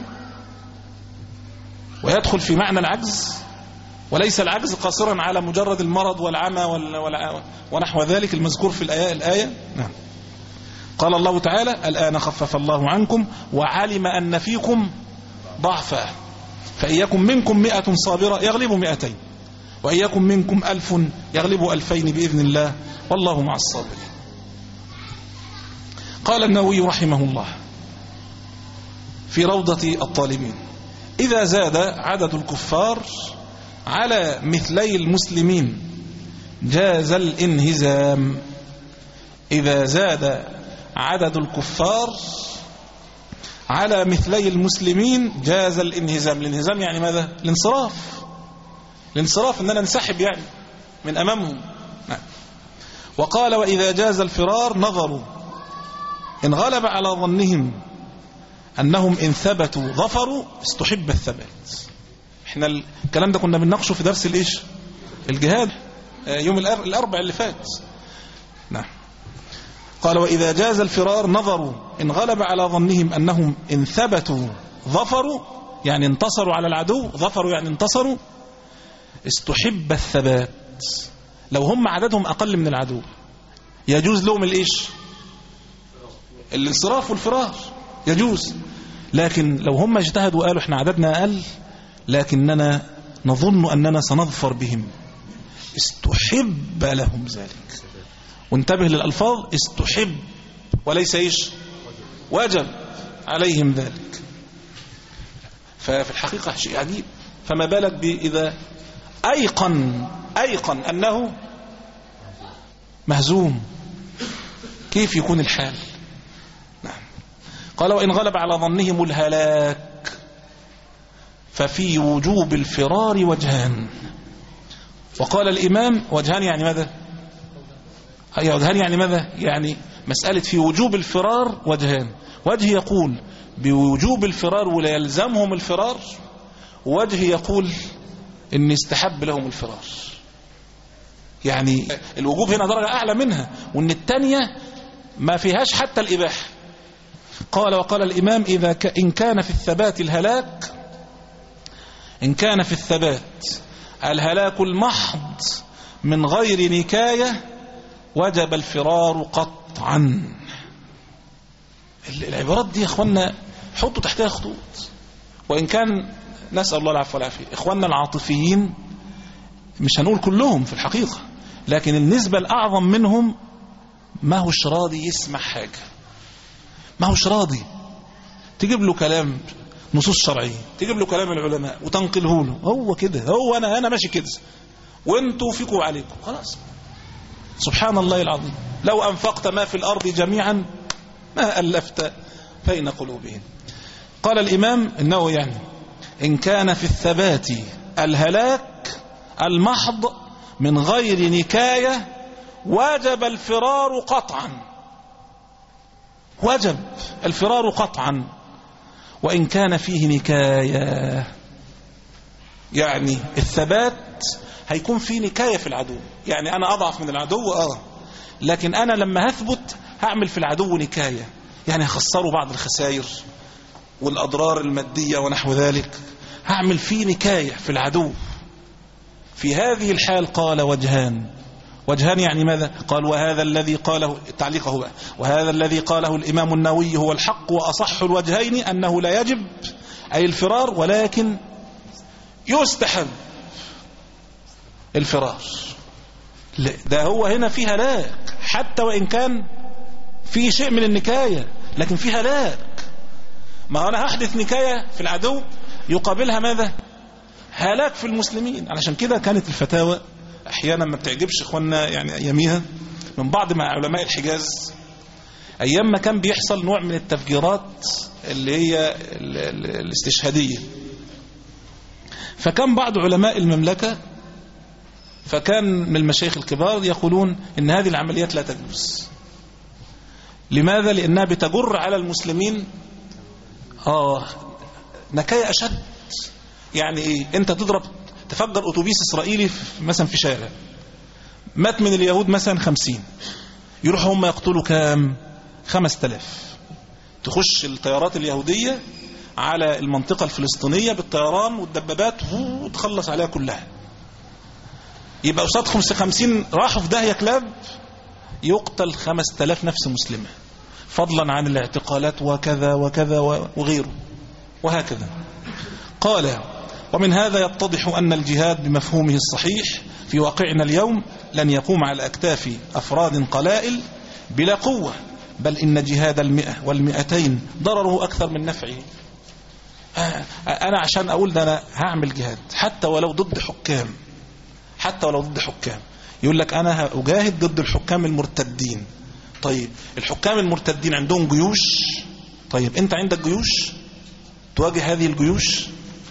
ويدخل في معنى العجز؟ وليس العجز قاصرا على مجرد المرض والعمى ونحو ذلك المذكور في الآية, الآية. نعم. قال الله تعالى: الآن خفف الله عنكم وعلم أن فيكم ضعفا فإن يكن منكم مئة صابرة يغلبوا مئتين وإن يكن منكم ألف يغلبوا ألفين بإذن الله والله مع الصابرين. قال النووي رحمه الله في روضة الطالبين: إذا زاد عدد الكفار على مثلي المسلمين جاز الانهزام. إذا زاد عدد الكفار على مثلي المسلمين جاز الانهزام. الانهزام يعني ماذا؟ الانصراف. الانصراف أننا ننسحب يعني من أمامهم. وقال: وإذا جاز الفرار نظروا إن غلب على ظنهم أنهم إن ثبتوا ظفروا استحب الثبات. احنا الكلام ده كنا بنناقشه في درس الإيش؟ الجهاد يوم الأربع اللي فات. نعم. قال: وإذا جاز الفرار نظروا إن غلب على ظنهم أنهم إن ثبتوا ظفروا يعني انتصروا على العدو، ظفروا يعني انتصروا، استحب الثبات. لو هم عددهم أقل من العدو يجوز لهم الإيش؟ الانصراف والفرار يجوز. لكن لو هم اجتهدوا وقالوا احنا عددنا أقل لكننا نظن أننا سنظفر بهم استحب لهم ذلك. وانتبه للألفاظ: استحب وليس إيش؟ واجب عليهم ذلك. ففي الحقيقة شيء عجيب. فما بالك بإذا أيقن أيقن أنه مهزوم، كيف يكون الحال؟ نعم. قال: وإن غلب على ظنهم الهلاك ففي وجوب الفرار وجهان. وقال الإمام: وجهان يعني ماذا؟ أي وجهان يعني ماذا؟ يعني مسألة في وجوب الفرار وجهان. وجه يقول بوجوب الفرار ولا يلزمهم الفرار، وجه يقول إن يستحب لهم الفرار. يعني الوجوب هنا درجة أعلى منها، وإن التانية ما فيهاش حتى الإباحة. قال: وقال الإمام: إذا ك... إن كان في الثبات الهلاك إن كان في الثبات الهلاك المحض من غير نكاية وجب الفرار قطعا. العبارات دي يا إخوانا حطوا تحتها خطوط. وإن كان نسأل الله العفو والعافية إخواننا العاطفيين مش هنقول كلهم في الحقيقة، لكن النسبة الأعظم منهم ما هوش راضي يسمع حاجة، ما هوش راضي. تجيب له كلام نصوص شرعية، تجيب له كلام العلماء وتنقله له، هو كده، هو أنا أنا ماشي كده وانتوا فيكم عليكم، خلاص. سبحان الله العظيم، لو أنفقت ما في الأرض جميعا ما ألفت بين قلوبهم. قال الإمام النووي: يعني إن كان في الثبات الهلاك المحض من غير نكاية وجب الفرار قطعا. وجب الفرار قطعا. وإن كان فيه نكاية يعني الثبات هيكون فيه نكاية في العدو، يعني أنا أضعف من العدو آه لكن أنا لما هثبت هعمل في العدو نكاية، يعني هخسره بعض الخسائر والأضرار المادية ونحو ذلك، هعمل فيه نكاية في العدو. في هذه الحال قال: وجهان. وجهان يعني ماذا؟ قال: وهذا الذي قاله تعليقه بقى وهذا الذي قاله الإمام النووي هو الحق وأصح الوجهين أنه لا يجب أي الفرار ولكن يستحب الفرار. ده هو هنا فيه هلاك حتى وإن كان فيه شيء من النكاية، لكن فيه هلاك. ما أنا هحدث نكاية في العدو يقابلها ماذا؟ هلاك في المسلمين. علشان كده كانت الفتاوى أحيانا ما بتعجبش إخواننا يعني أياميها من بعض مع علماء الحجاز، أيام ما كان بيحصل نوع من التفجيرات اللي هي الاستشهادية، فكان بعض علماء المملكة فكان من المشايخ الكبار يقولون إن هذه العمليات لا تجوز، لماذا؟ لأنها بتجر على المسلمين آه نكاية أشد. يعني إيه؟ أنت تضرب تفجر أتوبيس إسرائيلي مثلا في شارع، مات من اليهود مثلا خمسين، يروحوا هم يقتلوا كام؟ خمس تلاف. تخش الطيارات اليهودية على المنطقة الفلسطينية بالطيران والدبابات وتخلص عليها كلها. يبقى قصاد خمسين راحوا في داهية كلاب، يقتل خمس تلاف نفس مسلمة، فضلا عن الاعتقالات وكذا وكذا وغيره وهكذا. قال: ومن هذا يتضح أن الجهاد بمفهومه الصحيح في واقعنا اليوم لن يقوم على أكتاف أفراد قلائل بلا قوة، بل إن جهاد المئة والمئتين ضرره أكثر من نفعه. أنا عشان أقول ده أنا هعمل جهاد حتى ولو ضد حكام، حتى ولو ضد حكام، يقول لك أنا أجاهد ضد الحكام المرتدين. طيب الحكام المرتدين عندهم جيوش، طيب أنت عندك جيوش تواجه هذه الجيوش؟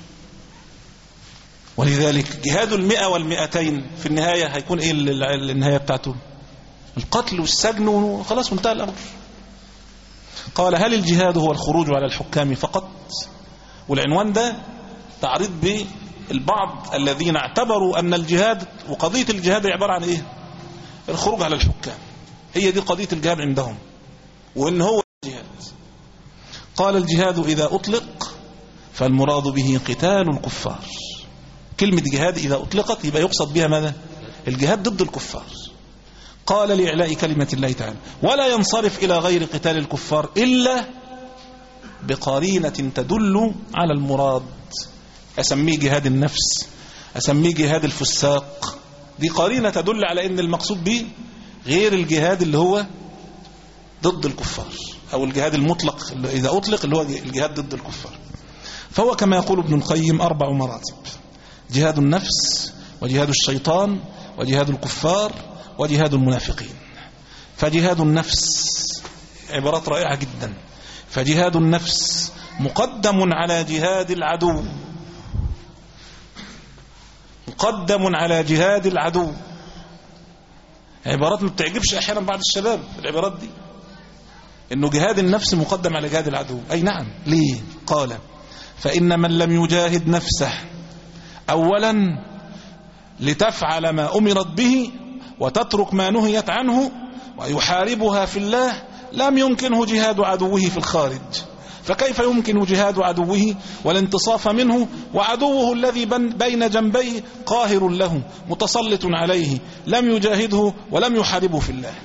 ولذلك جهاد المئة والمئتين في النهاية هيكون إيه النهاية بتاعته؟ القتل والسجن وخلاص وانتهى الأمر. قال: هل الجهاد هو الخروج على الحكام فقط؟ والعنوان ده تعريض بالبعض الذين اعتبروا أن الجهاد وقضية الجهاد عبارة عن إيه؟ الخروج على الحكام، هي دي قضية الجهاد عندهم، وإن هو الجهاد. قال: الجهاد إذا أطلق فالمراد به قتال الكفار. كلمة جهاد إذا أطلقت يبقى يقصد بها ماذا؟ الجهاد ضد الكفار. قال: لإعلاء كلمة الله تعالى، ولا ينصرف إلى غير قتال الكفار إلا بقرينة تدل على المراد. أسميه جهاد النفس، أسميه جهاد الفساق، دي قرينة تدل على أن المقصود به غير الجهاد اللي هو ضد الكفار، أو الجهاد المطلق إذا أطلق اللي هو الجهاد ضد الكفار. فهو كما يقول ابن القيم أربع مراتب: جهاد النفس، وجهاد الشيطان، وجهاد الكفار، وجهاد المنافقين. فجهاد النفس عبارات رائعة جدا. فجهاد النفس مقدم على جهاد العدو، مقدم على جهاد العدو. عبارات ما بتعجبش أحيانا بعض الشباب العبارات دي، إنه جهاد النفس مقدم على جهاد العدو. أي نعم. ليه؟ قال: فإن من لم يجاهد نفسه أولا لتفعل ما أمرت به وتترك ما نهيت عنه ويحاربها في الله لم يمكنه جهاد عدوه في الخارج. فكيف يمكن جهاد عدوه والانتصاف منه وعدوه الذي بين جنبيه قاهر له متسلط عليه لم يجاهده ولم يحاربه في الله؟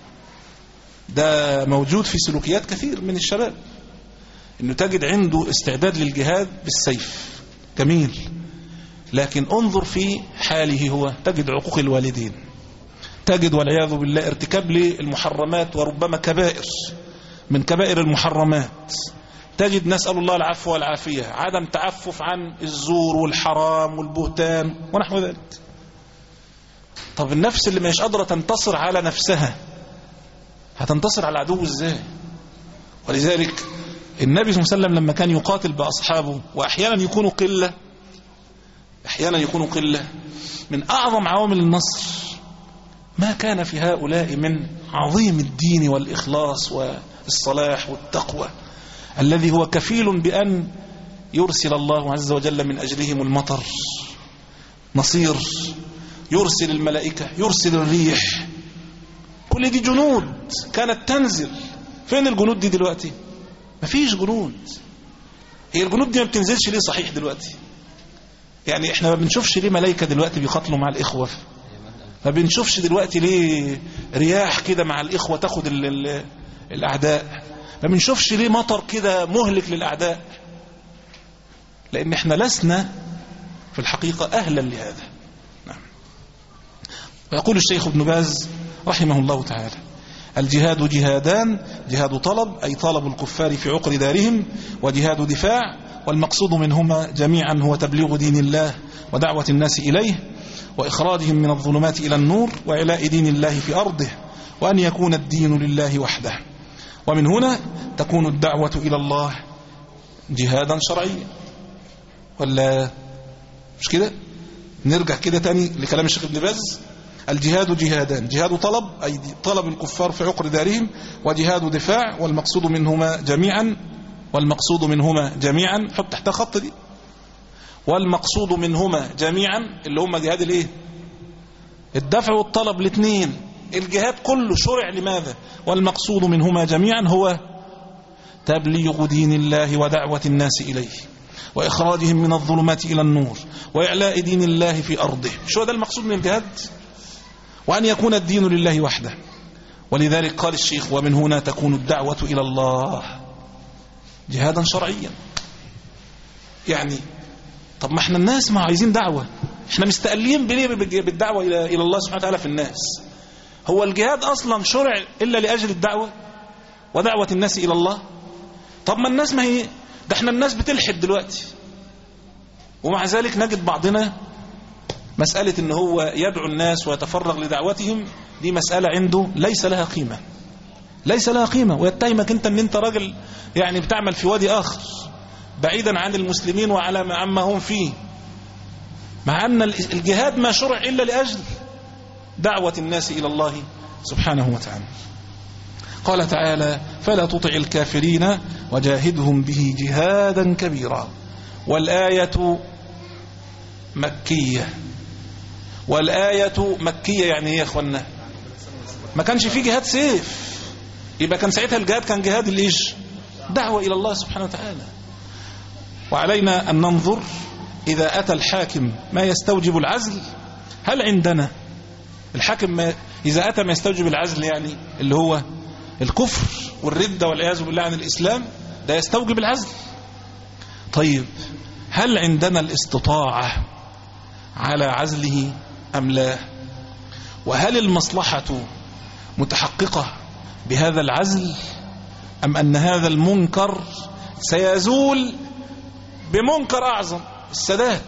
ده موجود في سلوكيات كثير من الشباب، انه تجد عنده استعداد للجهاد بالسيف، جميل، لكن انظر في حاله هو تجد عقوق الوالدين، تجد والعياذ بالله ارتكاب للمحرمات وربما كبائر من كبائر المحرمات، تجد نسأل الله العفو والعافية عدم تعفف عن الزور والحرام والبهتان ونحو ذلك. طب النفس اللي مش قادرة تنتصر على نفسها هتنتصر على العدو ازاي؟ ولذلك النبي صلى الله عليه وسلم لما كان يقاتل بأصحابه وأحيانا يكونوا قلة، أحيانا يكونوا قلة، من أعظم عوامل النصر ما كان في هؤلاء من عظيم الدين والإخلاص والصلاح والتقوى الذي هو كفيل بأن يرسل الله عز وجل من أجلهم المطر، نصير، يرسل الملائكة، يرسل الريح، كل دي جنود كانت تنزل. فين الجنود دي دلوقتي؟ مفيش جنود. هي الجنود دي ما بتنزلش ليه صحيح دلوقتي؟ يعني احنا ما بنشوفش ليه ملائكة دلوقتي بيقاتلوا مع الإخوة؟ ما بنشوفش دلوقتي ليه رياح كده مع الإخوة تاخد ال ال الأعداء؟ ما بنشوفش ليه مطر كده مهلك للأعداء؟ لأن احنا لسنا في الحقيقة أهلا لهذا. نعم. ويقول الشيخ ابن باز رحمه الله تعالى: الجهاد جهادان، جهاد طلب أي طلب الكفار في عقر دارهم، وجهاد دفاع، والمقصود منهما جميعا هو تبليغ دين الله ودعوة الناس إليه وإخراجهم من الظلمات إلى النور وإعلاء دين الله في أرضه، وأن يكون الدين لله وحده. ومن هنا تكون الدعوة إلى الله جهادا شرعيا. ولا مش كده؟ نرجع كده تاني لكلام الشيخ ابن باز: الجهاد جهادان: جهاد طلب أي طلب الكفار في عقر دارهم، وجهاد دفاع، والمقصود منهما جميعا والمقصود منهما جميعا حط تحت خط دي، والمقصود منهما جميعا اللي هم جهاد الايه؟ الدفع والطلب الاثنين. الجهاد كله شرع لماذا؟ والمقصود منهما جميعا هو تبليغ دين الله ودعوة الناس إليه وإخراجهم من الظلمات إلى النور وإعلاء دين الله في أرضه. شو هذا المقصود من الجهاد؟ وأن يكون الدين لله وحده. ولذلك قال الشيخ: ومن هنا تكون الدعوة إلى الله جهادا شرعيا. يعني طب ما احنا الناس ما عايزين دعوة، احنا مستقلين بليه بالدعوة إلى الله سبحانه وتعالى في الناس؟ هو الجهاد أصلا شرع إلا لأجل الدعوة ودعوة الناس إلى الله؟ طب ما الناس ما هي ده احنا الناس بتلحد دلوقتي، ومع ذلك نجد بعضنا مسألة ان هو يدعو الناس ويتفرغ لدعوتهم دي مسألة عنده ليس لها قيمة، ليس لها قيمة، ويتهمك انت ان انت راجل يعني بتعمل في وادي آخر بعيدا عن المسلمين وعلى ما عما هم فيه، مع أن الجهاد ما شرع إلا لأجل دعوة الناس إلى الله سبحانه وتعالى. قال تعالى: فلا تطع الكافرين وجاهدهم به جهادا كبيرا. والآية مكية. والآية مكية يعني ايه يا اخوانا؟ ما كانش فيه جهاد سيف، يبقى كان ساعتها الجهاد كان جهاد الايش؟ دعوة إلى الله سبحانه وتعالى. وعلينا أن ننظر إذا أتى الحاكم ما يستوجب العزل، هل عندنا الحاكم ما إذا أتى ما يستوجب العزل يعني اللي هو الكفر والردة والعياذ بالله عن الإسلام، ده يستوجب العزل. طيب هل عندنا الاستطاعة على عزله أم لا؟ وهل المصلحة متحققة بهذا العزل أم أن هذا المنكر سيزول بمنكر أعظم، السداد؟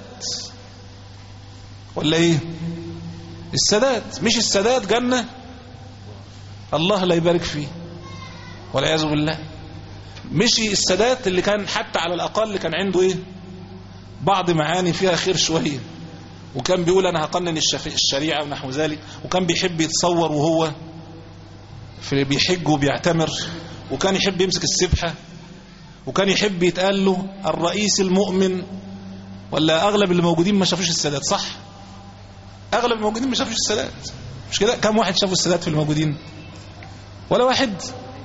ولا إيه؟ السداد، مش السداد جنة الله لا يبارك فيه والعياذ بالله، مش السادات اللي كان حتى على الأقل كان عنده إيه؟ بعض معاني فيها خير شوية، وكان بيقول أنا هقنن الشريعة ونحو ذلك، وكان بيحب يتصور وهو في بيحج وبيعتمر، وكان يحب يمسك السبحة، وكان يحب يتقال له الرئيس المؤمن. ولا أغلب اللي موجودين ما شافوش السادات؟ صح؟ أغلب الموجودين ما شافوش السادات، مش كده؟ كم واحد شافوا السادات في الموجودين؟ ولا واحد؟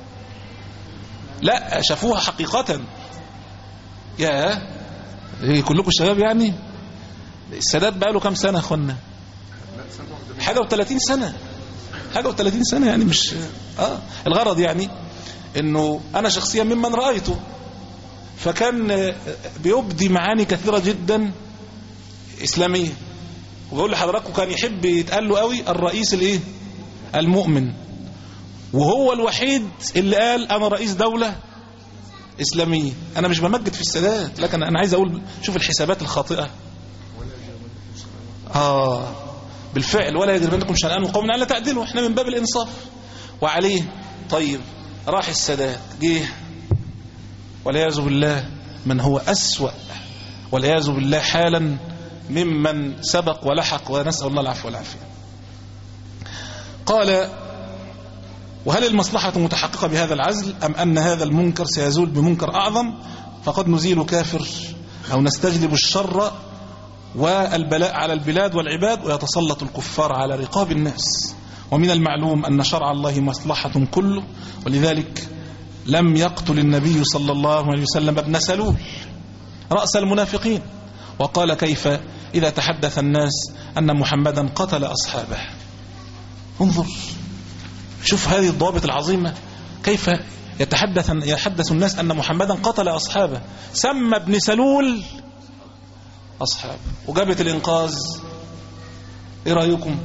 لا شافوها حقيقة. يا إيه كلكم الشباب يعني؟ السادات بقى له كم سنة أخوانا؟ حاجة وثلاثين سنة، حاجة وثلاثين سنة يعني مش آه الغرض يعني إنه أنا شخصيا ممن رأيته، فكان بيبدي معاني كثيرة جدا إسلامية، وبقول لحضراتكم كان يحب يتقال له قوي الرئيس الايه؟ المؤمن، وهو الوحيد اللي قال أنا رئيس دولة إسلامية. أنا مش بمجد في السادات، لكن أنا عايز أقول شوف الحسابات الخاطئة. آه بالفعل ولا يجرمنكم شنآن قوم ألا تعدلوا، احنا من باب الإنصاف. وعليه طيب راح السادات جه والعياذ بالله من هو أسوأ والعياذ بالله حالا ممن سبق ولحق، ونسأل الله العفو والعافية. قال: وهل المصلحة متحققة بهذا العزل أم أن هذا المنكر سيزول بمنكر أعظم؟ فقد نزيل كافر أو نستجلب الشر والبلاء على البلاد والعباد، ويتسلط الكفار على رقاب الناس. ومن المعلوم أن شرع الله مصلحة كله، ولذلك لم يقتل النبي صلى الله عليه وسلم ابن سلول رأس المنافقين، وقال: كيف إذا تحدث الناس أن محمدا قتل أصحابه؟ انظر شوف هذه الضوابط العظيمة، كيف يتحدث يتحدث الناس أن محمدا قتل أصحابه، سمى ابن سلول أصحابه، وجابت الإنقاذ. إيه رأيكم؟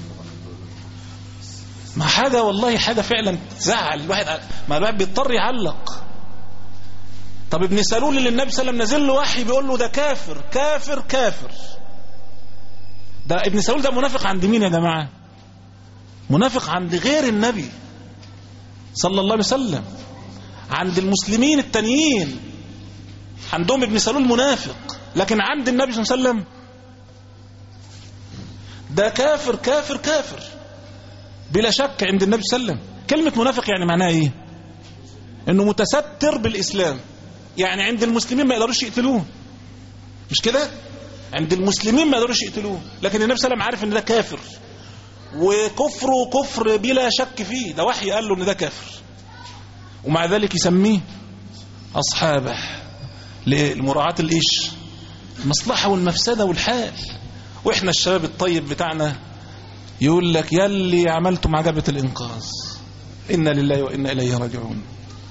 ما حاجة والله حاجة فعلا تزعل الواحد، ما الواحد بيضطر يعلق. طب ابن سلول اللي النبي صلى الله عليه وسلم نزل له وحي بيقول له ده كافر كافر كافر، ده ابن سلول ده منافق عند مين يا جماعة؟ منافق عند غير النبي صلى الله عليه وسلم، عند المسلمين التانيين عندهم ابن سلول منافق، لكن عند النبي صلى الله عليه وسلم ده كافر كافر كافر بلا شك عند النبي صلى الله عليه وسلم. كلمة منافق يعني معناها ايه؟ انه متستر بالاسلام، يعني عند المسلمين ما يقدروش يقتلوه، مش كده؟ عند المسلمين ما يقدروش يقتلوه، لكن النبي صلى الله عليه وسلم عارف ان ده كافر، وكفره كفر بلا شك فيه، ده وحي قال له ان ده كافر، ومع ذلك يسميه اصحابه لمراعاة الايش؟ المصلحة والمفسدة والحال. واحنا الشباب الطيب بتاعنا يقول لك يلي عملتم عجبة الانقاذ، إنا لله وإنا إليه راجعون.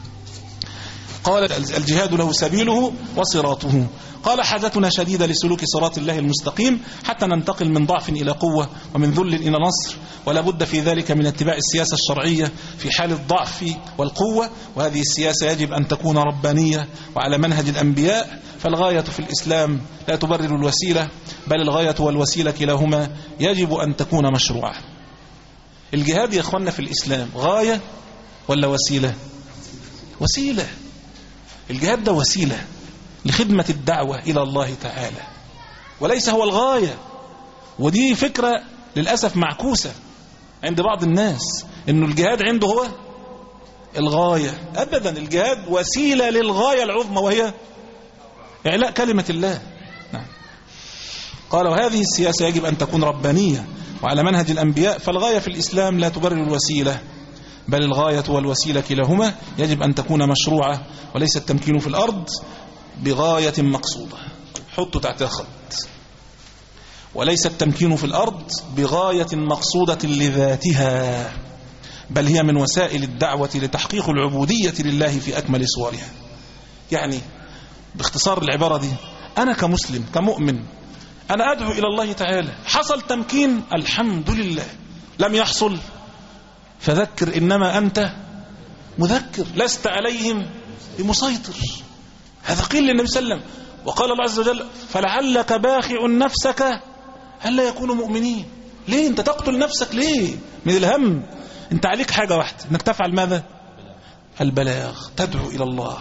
قال الجهاد له سبيله وصراطه. قال حاجتنا شديدة لسلوك صراط الله المستقيم حتى ننتقل من ضعف إلى قوة ومن ذل إلى نصر، ولا بد في ذلك من اتباع السياسة الشرعية في حال الضعف والقوة، وهذه السياسة يجب أن تكون ربانية وعلى منهج الأنبياء، فالغاية في الإسلام لا تبرر الوسيلة، بل الغاية والوسيلة كلاهما يجب أن تكون مشروعة. الجهاد يا أخوانا في الإسلام غاية ولا وسيلة؟ وسيلة. الجهاد ده وسيلة لخدمة الدعوة إلى الله تعالى، وليس هو الغاية. ودي فكرة للأسف معكوسة عند بعض الناس، إنه الجهاد عنده هو الغاية. أبدا، الجهاد وسيلة للغاية العظمى وهي إعلاء كلمة الله. نعم. قال وهذه السياسة يجب أن تكون ربانية وعلى منهج الأنبياء، فالغاية في الإسلام لا تبرر الوسيلة، بل الغاية والوسيلة كلاهما يجب أن تكون مشروعة، وليس التمكين في الأرض بغاية مقصودة. حطوا تحتها خط. وليس التمكين في الأرض بغاية مقصودة لذاتها، بل هي من وسائل الدعوة لتحقيق العبودية لله في أكمل صورها. يعني باختصار العبارة دي، أنا كمسلم كمؤمن أنا أدعو إلى الله تعالى، حصل تمكين الحمد لله، لم يحصل فذكر إنما أنت مذكر لست عليهم بمسيطر. هذا قيل للنبي صلى الله عليه وسلم. وقال الله عز وجل فلعلك باخع نفسك هلا يكونوا مؤمنين. ليه أنت تقتل نفسك؟ ليه؟ من الهم. أنت عليك حاجة واحدة، أنك تفعل ماذا؟ البلاغ، تدعو إلى الله.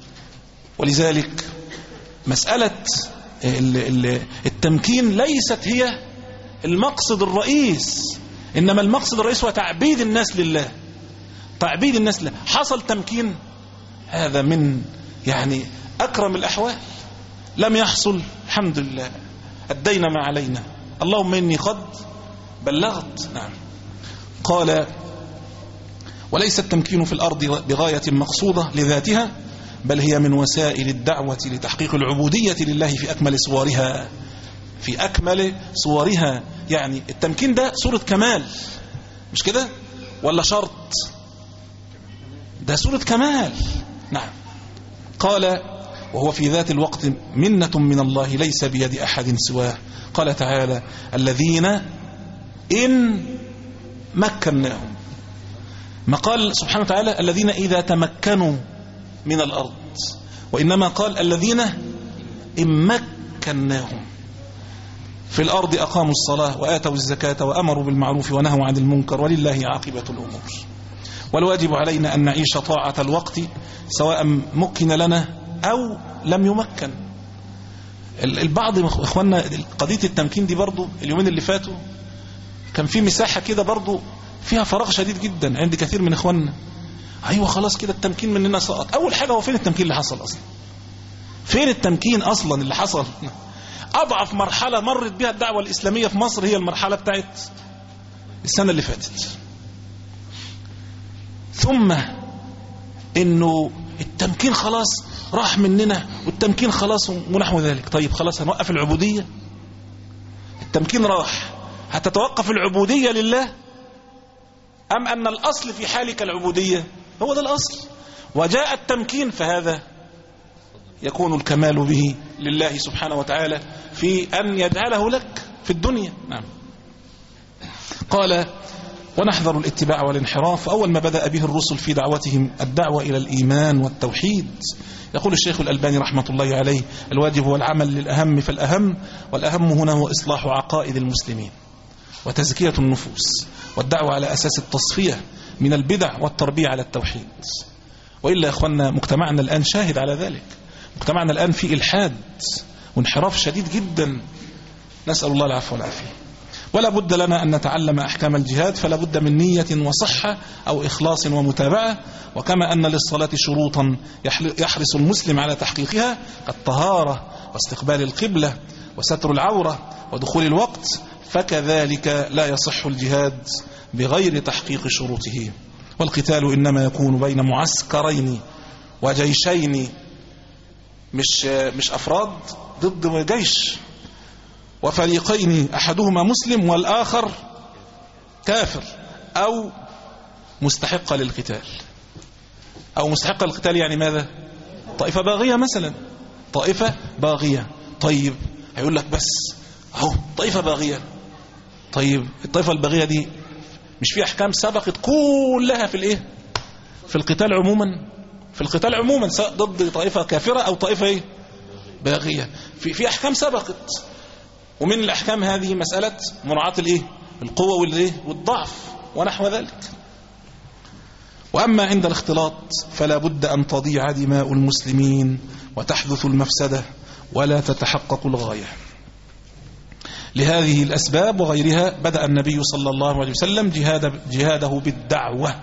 ولذلك مسألة التمكين ليست هي المقصد الرئيس، إنما المقصد الرئيس هو تعبيد الناس لله، تعبيد الناس لله. حصل تمكين، هذا من يعني أكرم الأحوال. لم يحصل الحمد لله، أدينا ما علينا، اللهم إني قد بلغت. نعم. قال وليس التمكين في الأرض بغاية مقصودة لذاتها، بل هي من وسائل الدعوة لتحقيق العبودية لله في أكمل صورها، في أكمل صورها. يعني التمكين ده صورة كمال، مش كده؟ ولا شرط؟ ده صورة كمال. نعم. قال وهو في ذات الوقت منة من الله ليس بيد أحد سواه. قال تعالى الذين إن مكناهم، ما قال سبحانه وتعالى الذين إذا تمكنوا من الأرض، وإنما قال الذين إن مكناهم في الأرض أقاموا الصلاة وآتوا الزكاة وأمروا بالمعروف ونهوا عن المنكر ولله عاقبة الأمور. والواجب علينا أن نعيش طاعة الوقت سواء مكن لنا أو لم يمكن. البعض إخواننا قضية التمكين دي برضو اليومين اللي فاتوا كان في مساحة كده برضو فيها فراغ شديد جدا عند كثير من إخواننا. أيوة خلاص كده التمكين مننا سقط. أول حاجة هو فين التمكين اللي حصل أصلا؟ فين التمكين أصلا اللي حصل؟ أضعف مرحلة مرت بها الدعوة الإسلامية في مصر هي المرحلة بتاعت السنة اللي فاتت. ثم إنه التمكين خلاص راح مننا، والتمكين خلاص ونحو ذلك. طيب خلاص هنوقف العبودية؟ التمكين راح، هتتوقف العبودية لله أم أن الأصل في حالك العبودية؟ هو ده الأصل. وجاء التمكين فهذا يكون الكمال به لله سبحانه وتعالى في أن يجعله لك في الدنيا. نعم. قال ونحذر الاتباع والانحراف. أول ما بدأ به الرسل في دعوتهم الدعوة إلى الإيمان والتوحيد. يقول الشيخ الألباني رحمة الله عليه الواجب هو العمل للأهم فالأهم، والأهم هنا هو إصلاح عقائد المسلمين وتزكية النفوس والدعوة على أساس التصفية من البدع والتربية على التوحيد. وإلا يا أخوانا مجتمعنا الآن شاهد على ذلك. مجتمعنا الآن في إلحاد وانحراف شديد جدا، نسأل الله العفو والعافية. ولا بد لنا أن نتعلم أحكام الجهاد، فلا بد من نية وصحة أو إخلاص ومتابعة. وكما أن للصلاة شروطا يحرص المسلم على تحقيقها كالطهارة واستقبال القبلة وستر العورة ودخول الوقت، فكذلك لا يصح الجهاد بغير تحقيق شروطه. والقتال إنما يكون بين معسكرين وجيشين، مش مش أفراد ضد جيش، وفريقين أحدهما مسلم والآخر كافر أو مستحق للقتال. أو مستحق للقتال يعني ماذا؟ طائفة باغية مثلا، طائفة باغية. طيب هيقول لك بس أهو طائفة باغية، طيب الطائفة الباغية دي مش في أحكام سبقت كلها في الإيه؟ في القتال عموما، في القتال عموما سواء ضد طائفة كافرة أو طائفة إيه؟ باغية، في في أحكام سبقت. ومن الأحكام هذه مسألة مراعاة الإيه؟ القوة والإيه؟ والضعف ونحو ذلك. وأما عند الاختلاط فلا بد أن تضيع دماء المسلمين وتحدث المفسدة ولا تتحقق الغاية. لهذه الأسباب وغيرها بدأ النبي صلى الله عليه وسلم جهاد جهاده بالدعوة،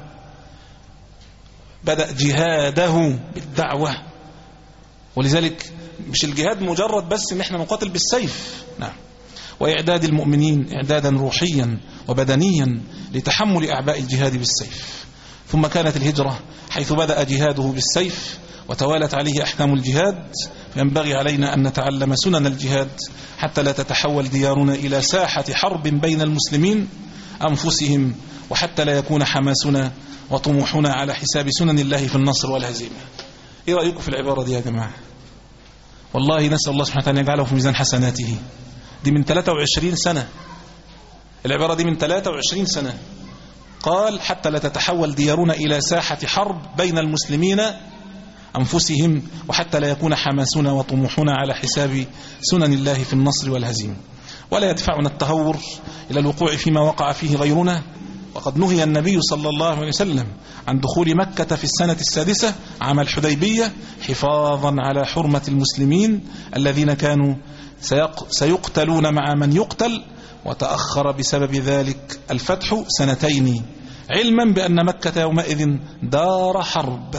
بدأ جهاده بالدعوة. ولذلك مش الجهاد مجرد بس ان احنا نقاتل بالسيف، نعم، وإعداد المؤمنين إعدادا روحيا وبدنيا لتحمل أعباء الجهاد بالسيف. ثم كانت الهجرة حيث بدأ جهاده بالسيف وتوالت عليه أحكام الجهاد، فينبغي علينا أن نتعلم سنن الجهاد حتى لا تتحول ديارنا إلى ساحة حرب بين المسلمين أنفسهم، وحتى لا يكون حماسنا وطموحنا على حساب سنن الله في النصر والهزيمة. إيه رأيكم في العبارة دي يا جماعة؟ والله نسأل الله سبحانه وتعالى يجعله في ميزان حسناته. دي من ثلاثة وعشرين سنة، العبارة دي من ثلاثة وعشرين سنة. قال حتى لا تتحول ديارنا إلى ساحة حرب بين المسلمين أنفسهم، وحتى لا يكون حماسنا وطموحنا على حساب سنن الله في النصر والهزيمة. ولا يدفعنا التهور إلى الوقوع فيما وقع فيه غيرنا. وقد نهي النبي صلى الله عليه وسلم عن دخول مكة في السنة السادسة عام الحديبية حفاظا على حرمة المسلمين الذين كانوا سيقتلون مع من يقتل، وتأخر بسبب ذلك الفتح سنتين، علما بأن مكة يومئذ دار حرب،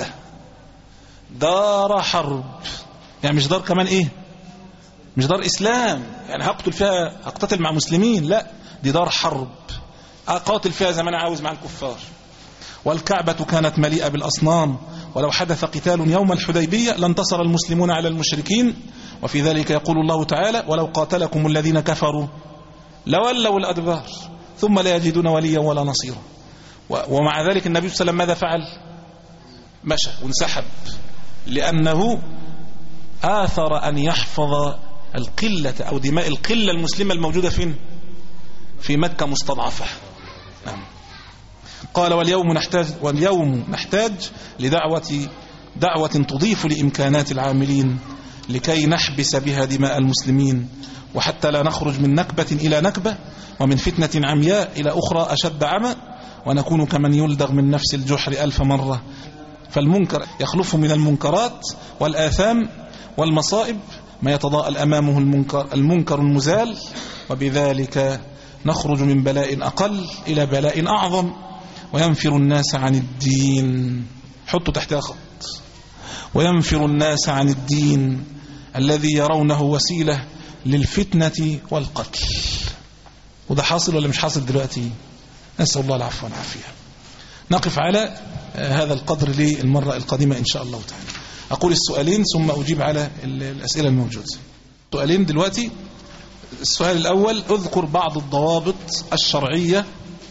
دار حرب يعني مش دار كمان إيه، مش دار إسلام يعني هقتل فيها هقتتل مع مسلمين، لا دي دار حرب أقاتل فيها زي ما أنا عاوز مع الكفار. والكعبة كانت مليئة بالأصنام، ولو حدث قتال يوم الحديبية لانتصر المسلمون على المشركين. وفي ذلك يقول الله تعالى ولو قاتلكم الذين كفروا لولوا الأدبار ثم لا يجدون وليا ولا نصيرا. ومع ذلك النبي صلى الله عليه وسلم ماذا فعل؟ مشى وانسحب، لأنه آثر أن يحفظ القلة أو دماء القلة المسلمة الموجودة فين؟ في مكة مستضعفة. نعم. قال واليوم نحتاج واليوم نحتاج لدعوة دعوة تضيف لإمكانات العاملين لكي نحبس بها دماء المسلمين، وحتى لا نخرج من نكبة إلى نكبة ومن فتنة عمياء إلى أخرى أشد عمى، ونكون كمن يلدغ من نفس الجحر ألف مرة. فالمنكر يخلف من المنكرات والآثام والمصائب ما يتضاءل أمامه المنكر, المنكر المزال، وبذلك نخرج من بلاء أقل إلى بلاء أعظم، وينفر الناس عن الدين. حطوا تحتها خط. وينفر الناس عن الدين الذي يرونه وسيلة للفتنة والقتل. وده حاصل ولا مش حاصل دلوقتي؟ نسأل الله العفو والعافية. نقف على هذا القدر للمرة القادمة إن شاء الله تعالى. أقول السؤالين ثم أجيب على الأسئلة الموجودة. سؤالين دلوقتي. السؤال الأول: اذكر بعض الضوابط الشرعية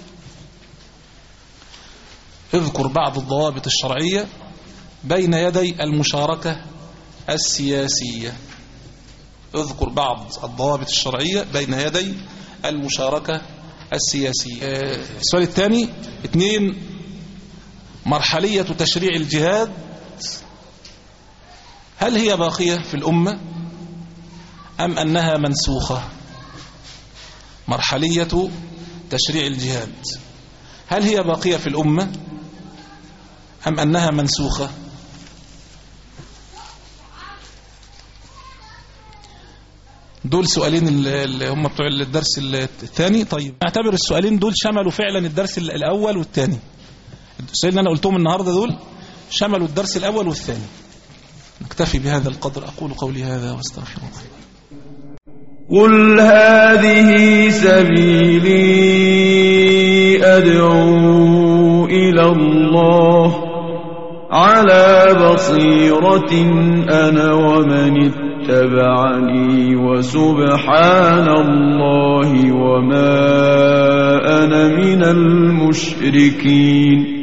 اذكر بعض الضوابط الشرعية بين يدي المشاركة السياسية. اذكر بعض الضوابط الشرعية بين يدي المشاركة السياسية. السؤال الثاني: اثنين، مرحلية تشريع الجهاد هل هي باقية في الأمة أم أنها منسوخة؟ مرحلية تشريع الجهاد هل هي باقية في الأمة أم أنها منسوخة؟ دول سؤالين اللي هم بتوع الدرس الثاني. طيب اعتبر السؤالين دول شملوا فعلا الدرس الأول والثاني. السؤالين اللي أنا قلتهم النهاردة دول شملوا الدرس الأول والثاني. نكتفي بهذا القدر. أقول قولي هذا واستغفر الله. قل هذه سبيلي أدعو إلى الله على بصيرة أنا ومن اتبعني وسبحان الله وما أنا من المشركين.